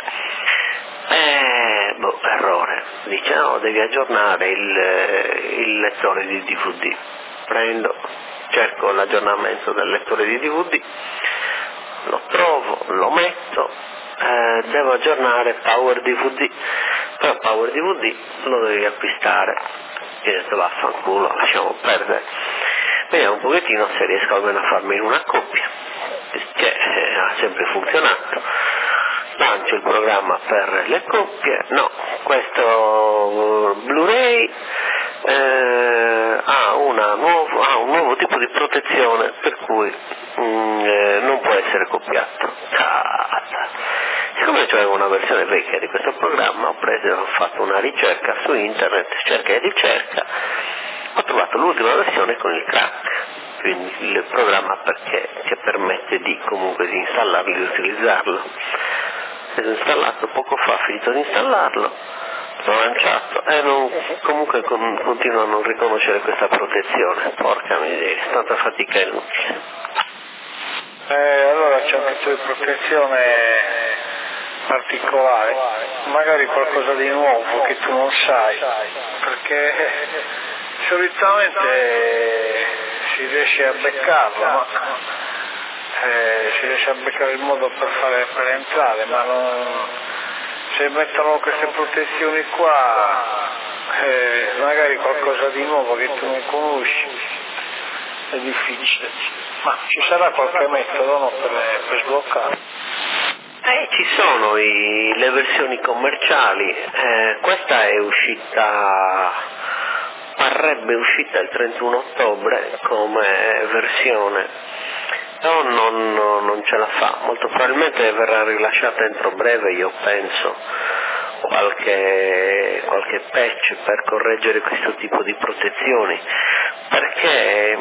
Errore, dice no, devi aggiornare il lettore di DVD. Prendo, cerco l'aggiornamento del lettore di DVD, lo trovo, lo metto, devo aggiornare Power DVD, però Power DVD lo devi acquistare. Io ho detto vaffanculo, lasciamo perdere. Vediamo un pochettino se riesco almeno a farmi in una coppia, che ha sempre funzionato. Lancio il programma per le coppie. No, questo Blu-ray ha un nuovo tipo di protezione per cui non può essere copiato. Siccome c'avevo una versione vecchia di questo programma, ho fatto una ricerca su internet, cerca e ricerca, ho trovato l'ultima versione con il crack, quindi il programma che permette comunque di installarlo e di utilizzarlo. L'ho installato poco fa, finito di installarlo, l'ho lanciato e comunque continuo a non riconoscere questa protezione. Porca miseria, tanta fatica inutile. Allora c'è un tipo di protezione particolare, magari qualcosa di nuovo che tu non sai, perché solitamente si riesce a beccarlo, no? Si riesce a beccare il modo per entrare, ma se mettono queste protezioni qua, magari qualcosa di nuovo che tu non conosci, è difficile, ma ci sarà qualche metodo, no, per sbloccare? Ci sono le versioni commerciali, questa è parrebbe uscita il 31 ottobre come versione. No, non ce la fa, molto probabilmente verrà rilasciata entro breve, io penso, qualche patch per correggere questo tipo di protezioni, perché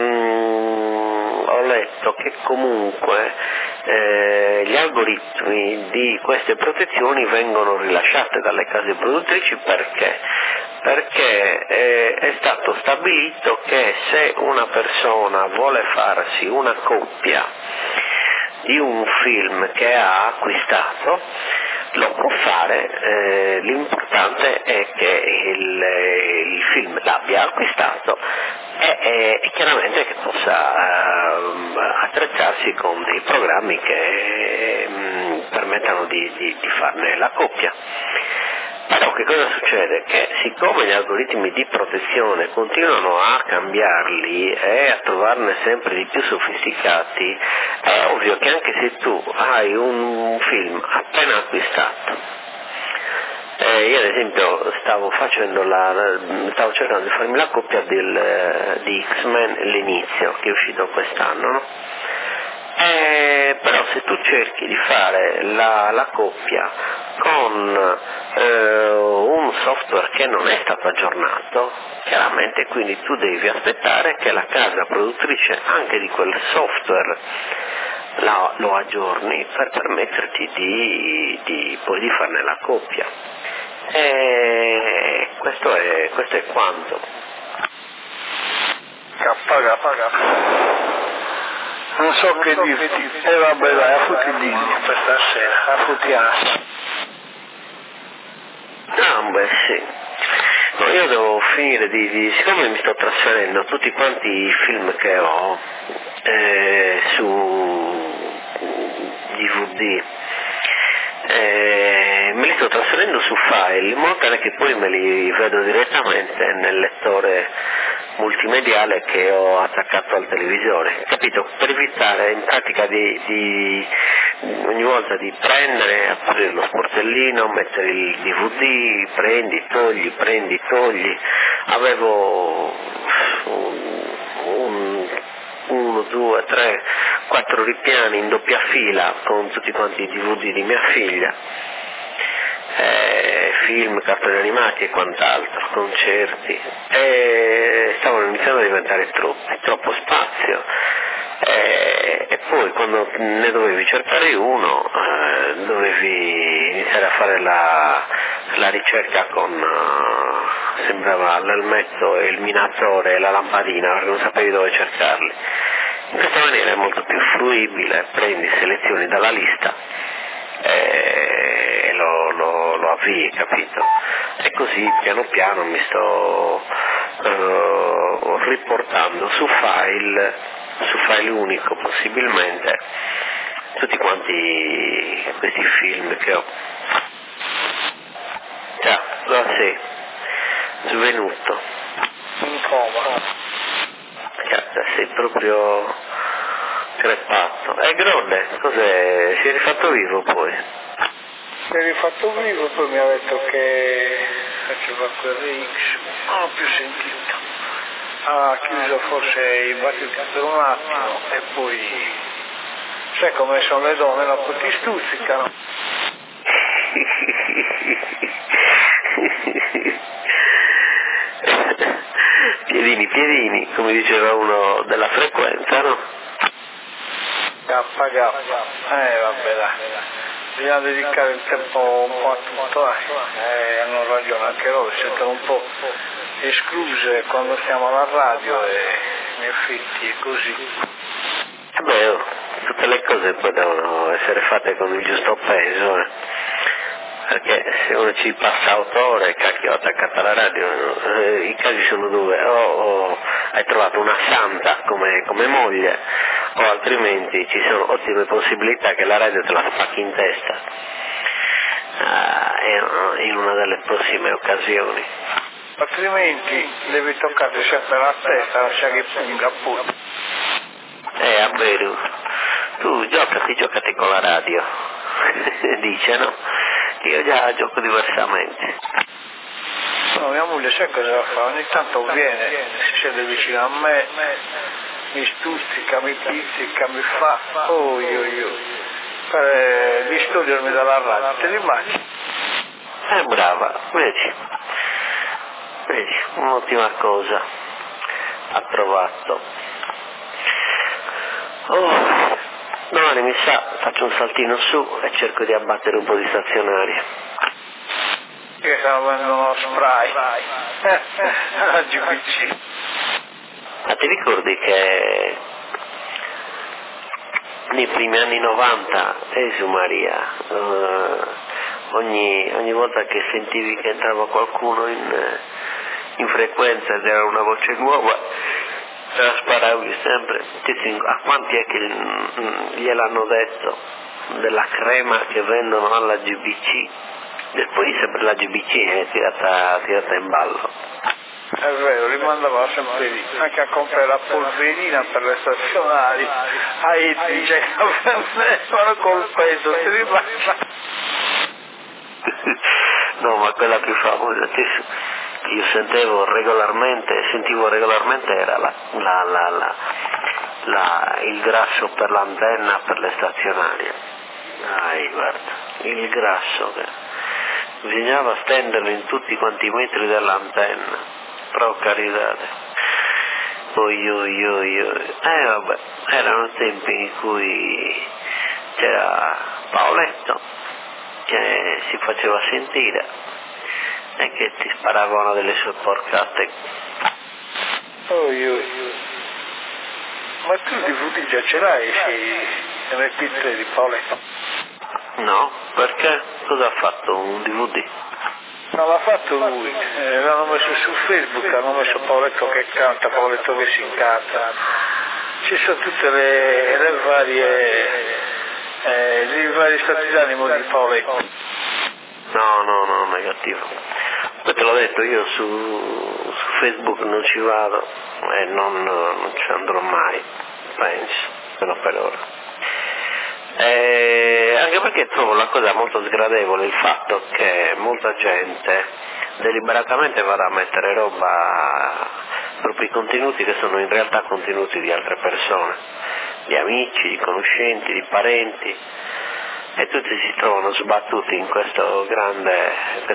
ho letto che comunque gli algoritmi di queste protezioni vengono rilasciate dalle case produttrici perché è stato stabilito che se una persona vuole farsi una copia di un film che ha acquistato, lo può fare, l'importante è che il film l'abbia acquistato e chiaramente che possa attrezzarsi con dei programmi che permettano di farne la copia. Però che cosa succede? Che siccome gli algoritmi di protezione continuano a cambiarli e a trovarne sempre di più sofisticati, è ovvio che anche se tu hai un film appena acquistato, io ad esempio stavo cercando di farmi la copia di X-Men l'inizio, che è uscito quest'anno, no? Però se tu cerchi di fare la coppia con un software che non è stato aggiornato, chiaramente quindi tu devi aspettare che la casa produttrice anche di quel software lo aggiorni per permetterti poi di farne la coppia. E questo è quanto. Non so che dirti, e vabbè dai, a futilini per stasera, a futiana. Sì. No, io devo finire siccome mi sto trasferendo tutti quanti i film che ho su DVD, me li sto trasferendo su file in modo tale che poi me li vedo direttamente nel lettore multimediale che ho attaccato al televisore, capito? Per evitare in pratica di ogni volta di prendere, aprire lo sportellino, mettere il DVD, prendi, togli. Avevo 1, 2, 3, 4 ripiani in doppia fila con tutti quanti i DVD di mia figlia, film, cartoni animati e quant'altro, concerti, e stavano iniziando a diventare troppo spazio, e poi quando ne dovevi cercare uno dovevi iniziare a fare la ricerca sembrava l'elmetto e il minatore e la lampadina, perché non sapevi dove cercarli. In questa maniera è molto più fruibile, prendi, selezioni dalla lista e lo avvii, capito? E così piano piano mi sto riportando su file unico possibilmente tutti quanti questi film che ho. Ciao, dove sei? Svenuto. In coma. Sì. sei proprio crepato. E Grodde, cos'è? Si è rifatto vivo poi? Si è rifatto vivo, poi mi ha detto che faceva quel RX, non l'ho più sentito. Ha chiuso forse i battiti per un attimo e poi, sai come sono le donne, no? Poi ti stuzzicano. Piedini, come diceva uno della frequenza, no? Gappa, vabbè dai, bisogna dedicare il tempo un po' a tutto, hanno ragione anche loro, si sentono un po' escluse quando siamo alla radio e in effetti è così. Tutte le cose poi devono essere fatte con il giusto peso, perché se uno ci passa 8 ore, cacchio, attaccata alla radio, i casi sono due: o hai trovato una santa come moglie, o altrimenti ci sono ottime possibilità che la radio te la spacchi in testa in una delle prossime occasioni. Altrimenti devi toccare sempre la testa, lascia che punga pure. Abberu, tu giocati con la radio, dice, no? Io già gioco diversamente. No, mia moglie sai cosa fa? Ogni tanto viene, si siede vicino a me, mi stuzzica, mi pizzica, mi fa, per distogliermi dalla radio, te li immagini? Brava, vedi, un'ottima cosa ha trovato. Domani mi sa, faccio un saltino su e cerco di abbattere un po' di stazionarie. Che stanno vendendo uno spray alla GBC. Ma ti ricordi che nei primi anni 90, Gesù Maria, ogni volta che sentivi che entrava qualcuno in frequenza ed era una voce nuova, la sparavi sempre? A quanti è che gliel'hanno detto della crema che vendono alla GBC? E poi sempre la GBC è tirata in ballo. È vero, li mandava sempre lì, anche a comprare la polverina per le stazionali, a Etnice che vendevano col peso, si rimane. No, ma quella più famosa che io sentivo regolarmente era il grasso per l'antenna per le stazionarie. Guarda, il grasso che bisognava stenderlo in tutti quanti i metri dell'antenna, però carità. Vabbè, erano tempi in cui c'era Paoletto che si faceva sentire e che ti sparavano delle sue porcate. Ma tu il DVD già ce l'hai, MP3 di Paoletto? No, perché? Cosa ha fatto? Un DVD? Non l'ha fatto lui, l'hanno messo su Facebook, hanno messo Paoletto che canta, Paoletto che si incanta. Ci sono tutte le vari stati d'animo di Paoletto. No, negativo. Poi te l'ho detto, io su Facebook non ci vado e non ci andrò mai, penso, però per ora. Anche perché trovo la cosa molto sgradevole il fatto che molta gente deliberatamente vada a mettere roba, propri contenuti che sono in realtà contenuti di altre persone, di amici, di conoscenti, di parenti, e tutti si trovano sbattuti in questa grande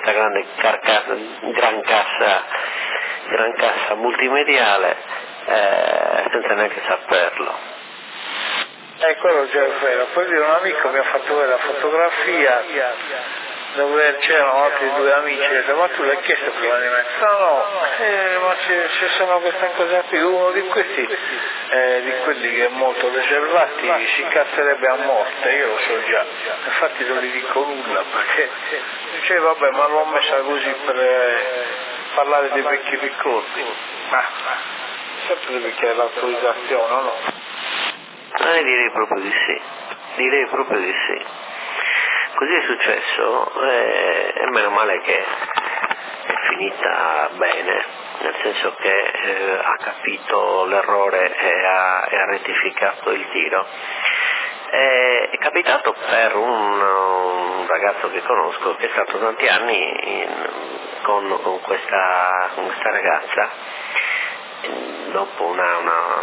gran cassa multimediale senza neanche saperlo. Quello già è vero. Poi un amico mi ha fatto vedere la fotografia dove c'erano altri 2 amici e ho detto: ma tu l'hai chiesto prima di me? No, ma ci sono queste cose qui, uno di questi di quelli che è molto riservati si cazzerebbe a morte, io lo so già, infatti non gli dico nulla perché dice vabbè, ma l'ho messa così per parlare dei vecchi ricordi, ma sempre devi chiedere l'autorizzazione, o no? Direi proprio di sì. Così è successo e meno male che è finita bene. nel senso che ha capito l'errore e ha rettificato il tiro. È capitato per un ragazzo che conosco che è stato tanti anni con questa ragazza. Dopo una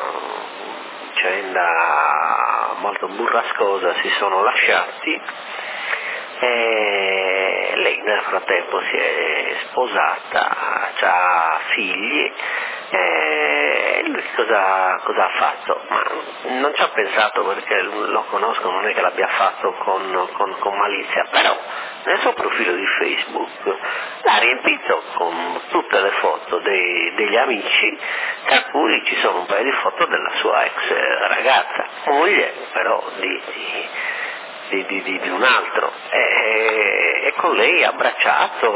vicenda molto burrascosa si sono lasciati e lei nel frattempo si è sposata, ha figli. E lui cosa ha fatto? Ma non ci ha pensato, perché lo conosco, non è che l'abbia fatto con malizia, però nel suo profilo di Facebook l'ha riempito con tutte le foto degli amici, tra cui ci sono un paio di foto della sua ex ragazza, moglie però di un altro, e con lei abbracciato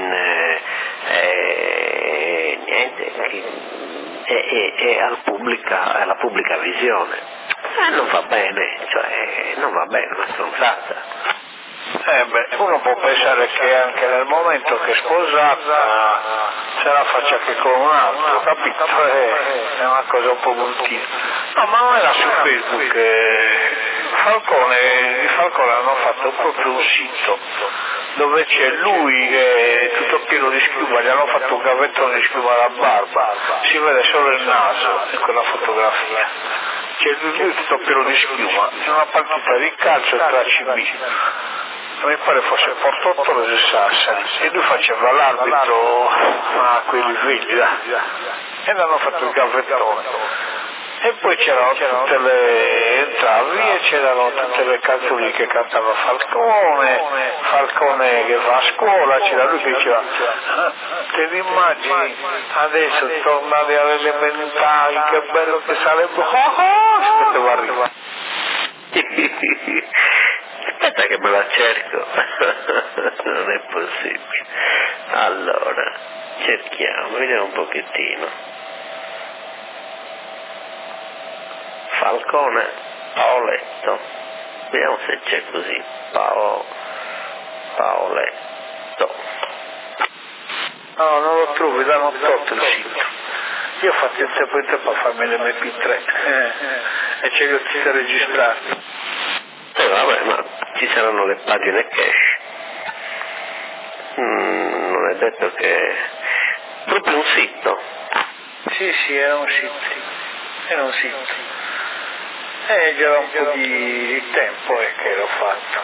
e alla pubblica visione. Non va bene, non va bene, una stronzata. Uno può pensare che anche nel momento che è sposata se la faccia che con un altro, capito? È una cosa un po' bruttina. No, ma non era su Facebook, di Falcone hanno fatto proprio un sito dove c'è lui che è tutto pieno di schiuma, gli hanno fatto un gavettone di schiuma alla barba, si vede solo il naso in quella fotografia, c'è lui tutto pieno di schiuma, è una partita di calcio tra CB, mi pare fosse Porto Torres e Sassari, e lui faceva l'arbitro a quei livelli e l'hanno fatto il gavettone. E poi c'erano tutte le entravi e c'erano tutte le canzoni che cantava Falcone che va a scuola, c'era lui che diceva te l'immagini adesso tornare alle elementari, che bello che sarebbe, si metteva a ridere. Aspetta che me la cerco. Non è possibile. Allora, cerchiamo, vediamo un pochettino. Falcone Paoletto, vediamo se c'è così. Paoletto. No, non lo trovi, l'hanno tolto il sito. Io ho fatto il tempo in tempo a farmi l'MP3 e ce li ho tutti registrati. Vabbè, ma ci saranno le pagine cache. Non è detto che... proprio un sito. Sì, era un sito. C'era un po' di tempo che l'ho fatto.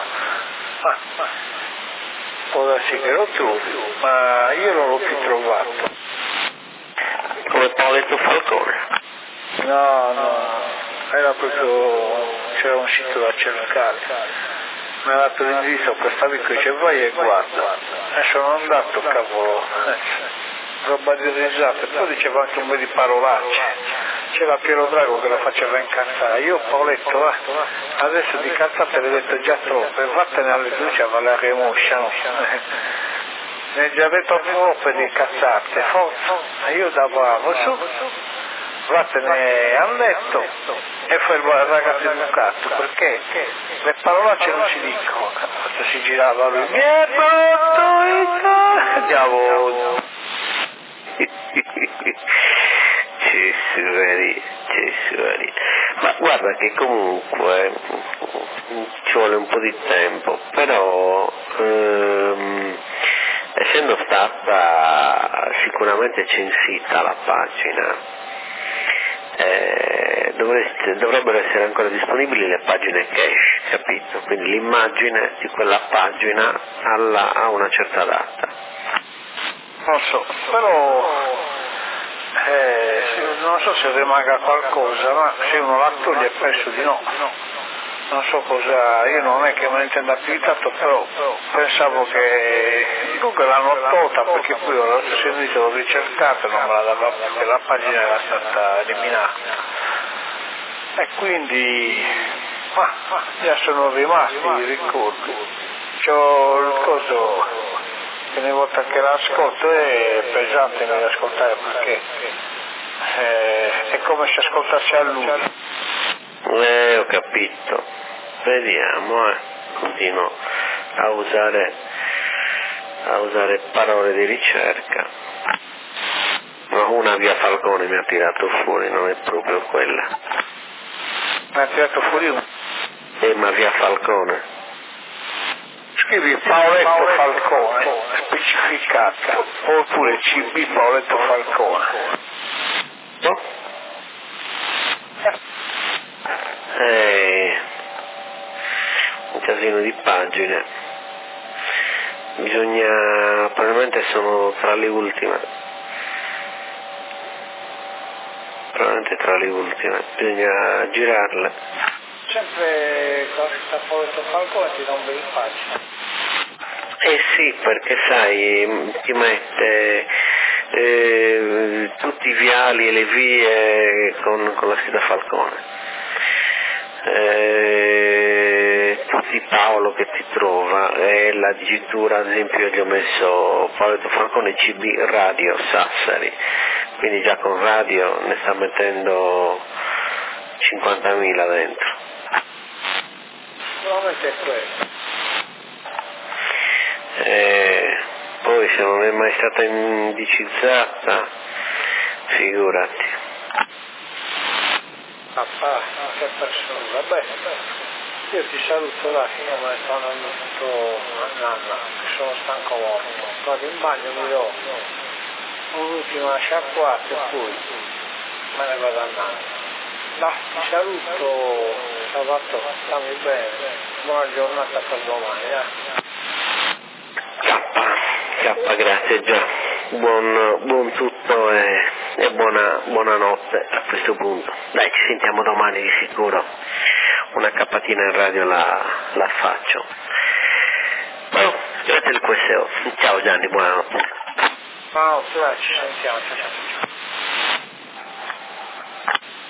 Può darsi che lo trovi, ma io non l'ho più trovato. Come Paoletto Falcone? No, era proprio, c'era un sito da cercare. Mi ha dato l'indirizzo a questo amico e dice vai e guarda. E sono andato, cavolo, roba di risate, poi diceva anche un po' di parolacce. C'era Piero Drago che lo faceva incazzare, io Paoletto adesso di cazzate le ho detto già troppe, vattene alle luci a Valeria Moscia, ne ho già detto troppe di cazzate, forza, io da bravo su, vattene a letto e fai il ragazzo educato, perché le parolacce non si dicono, quando si girava lui, mi è brutto il diavolo. Cessuari. Ma guarda che comunque ci vuole un po' di tempo, però essendo stata sicuramente censita la pagina, dovrebbero essere ancora disponibili le pagine cache, capito? Quindi l'immagine di quella pagina a una certa data. Non so, però non so se rimanga qualcosa, ma se uno la toglie penso di no. Non so cosa, io non è che me ne intenda più di tanto, però pensavo che comunque l'hanno tolta, perché poi ho sentito, l'ho ricercata, non me la dava, perché la pagina era stata eliminata. E quindi già sono rimasti i ricordi. C'ho il coso che ogni volta che l'ascolto è pesante nell'ascoltare, perché è come se ascoltassi a lui. Ho capito. Vediamo, continuo a usare parole di ricerca. No, una via Falcone mi ha tirato fuori, non è proprio quella. Mi ha tirato fuori una. Ma via Falcone. Scrivi Paoletto Falcone, specificata, oppure CB Paoletto Falcone. No? Un casino di pagine. Bisogna, probabilmente sono tra le ultime. Bisogna girarle. Sempre questa Paoletto Falcone ti dà un bel faccia. Sì, perché sai, ti mette tutti i viali e le vie con la scritta Falcone. Tutti Paolo che ti trova e la digitura, ad esempio io gli ho messo Paoletto Falcone CB Radio Sassari, quindi già con radio ne sta mettendo 50.000 dentro. Sicuramente è questo. Poi se non è mai stata indicizzata, figurati. Papà, che persona, vabbè, io ti saluto là, che io me ne sono andato a nanna, che sono stanco morto, vado in bagno, mi do un'ultima sciacquata e poi me ne vado a nanna. Dai, ti saluto, Salvatore, stammi bene, buona giornata per domani, K, grazie già, buon tutto e buonanotte a questo punto. Dai, ci sentiamo domani di sicuro, una cappatina in radio la faccio. Oh, grazie al QSO, ciao Gianni, buonanotte. Ciao, ci sentiamo.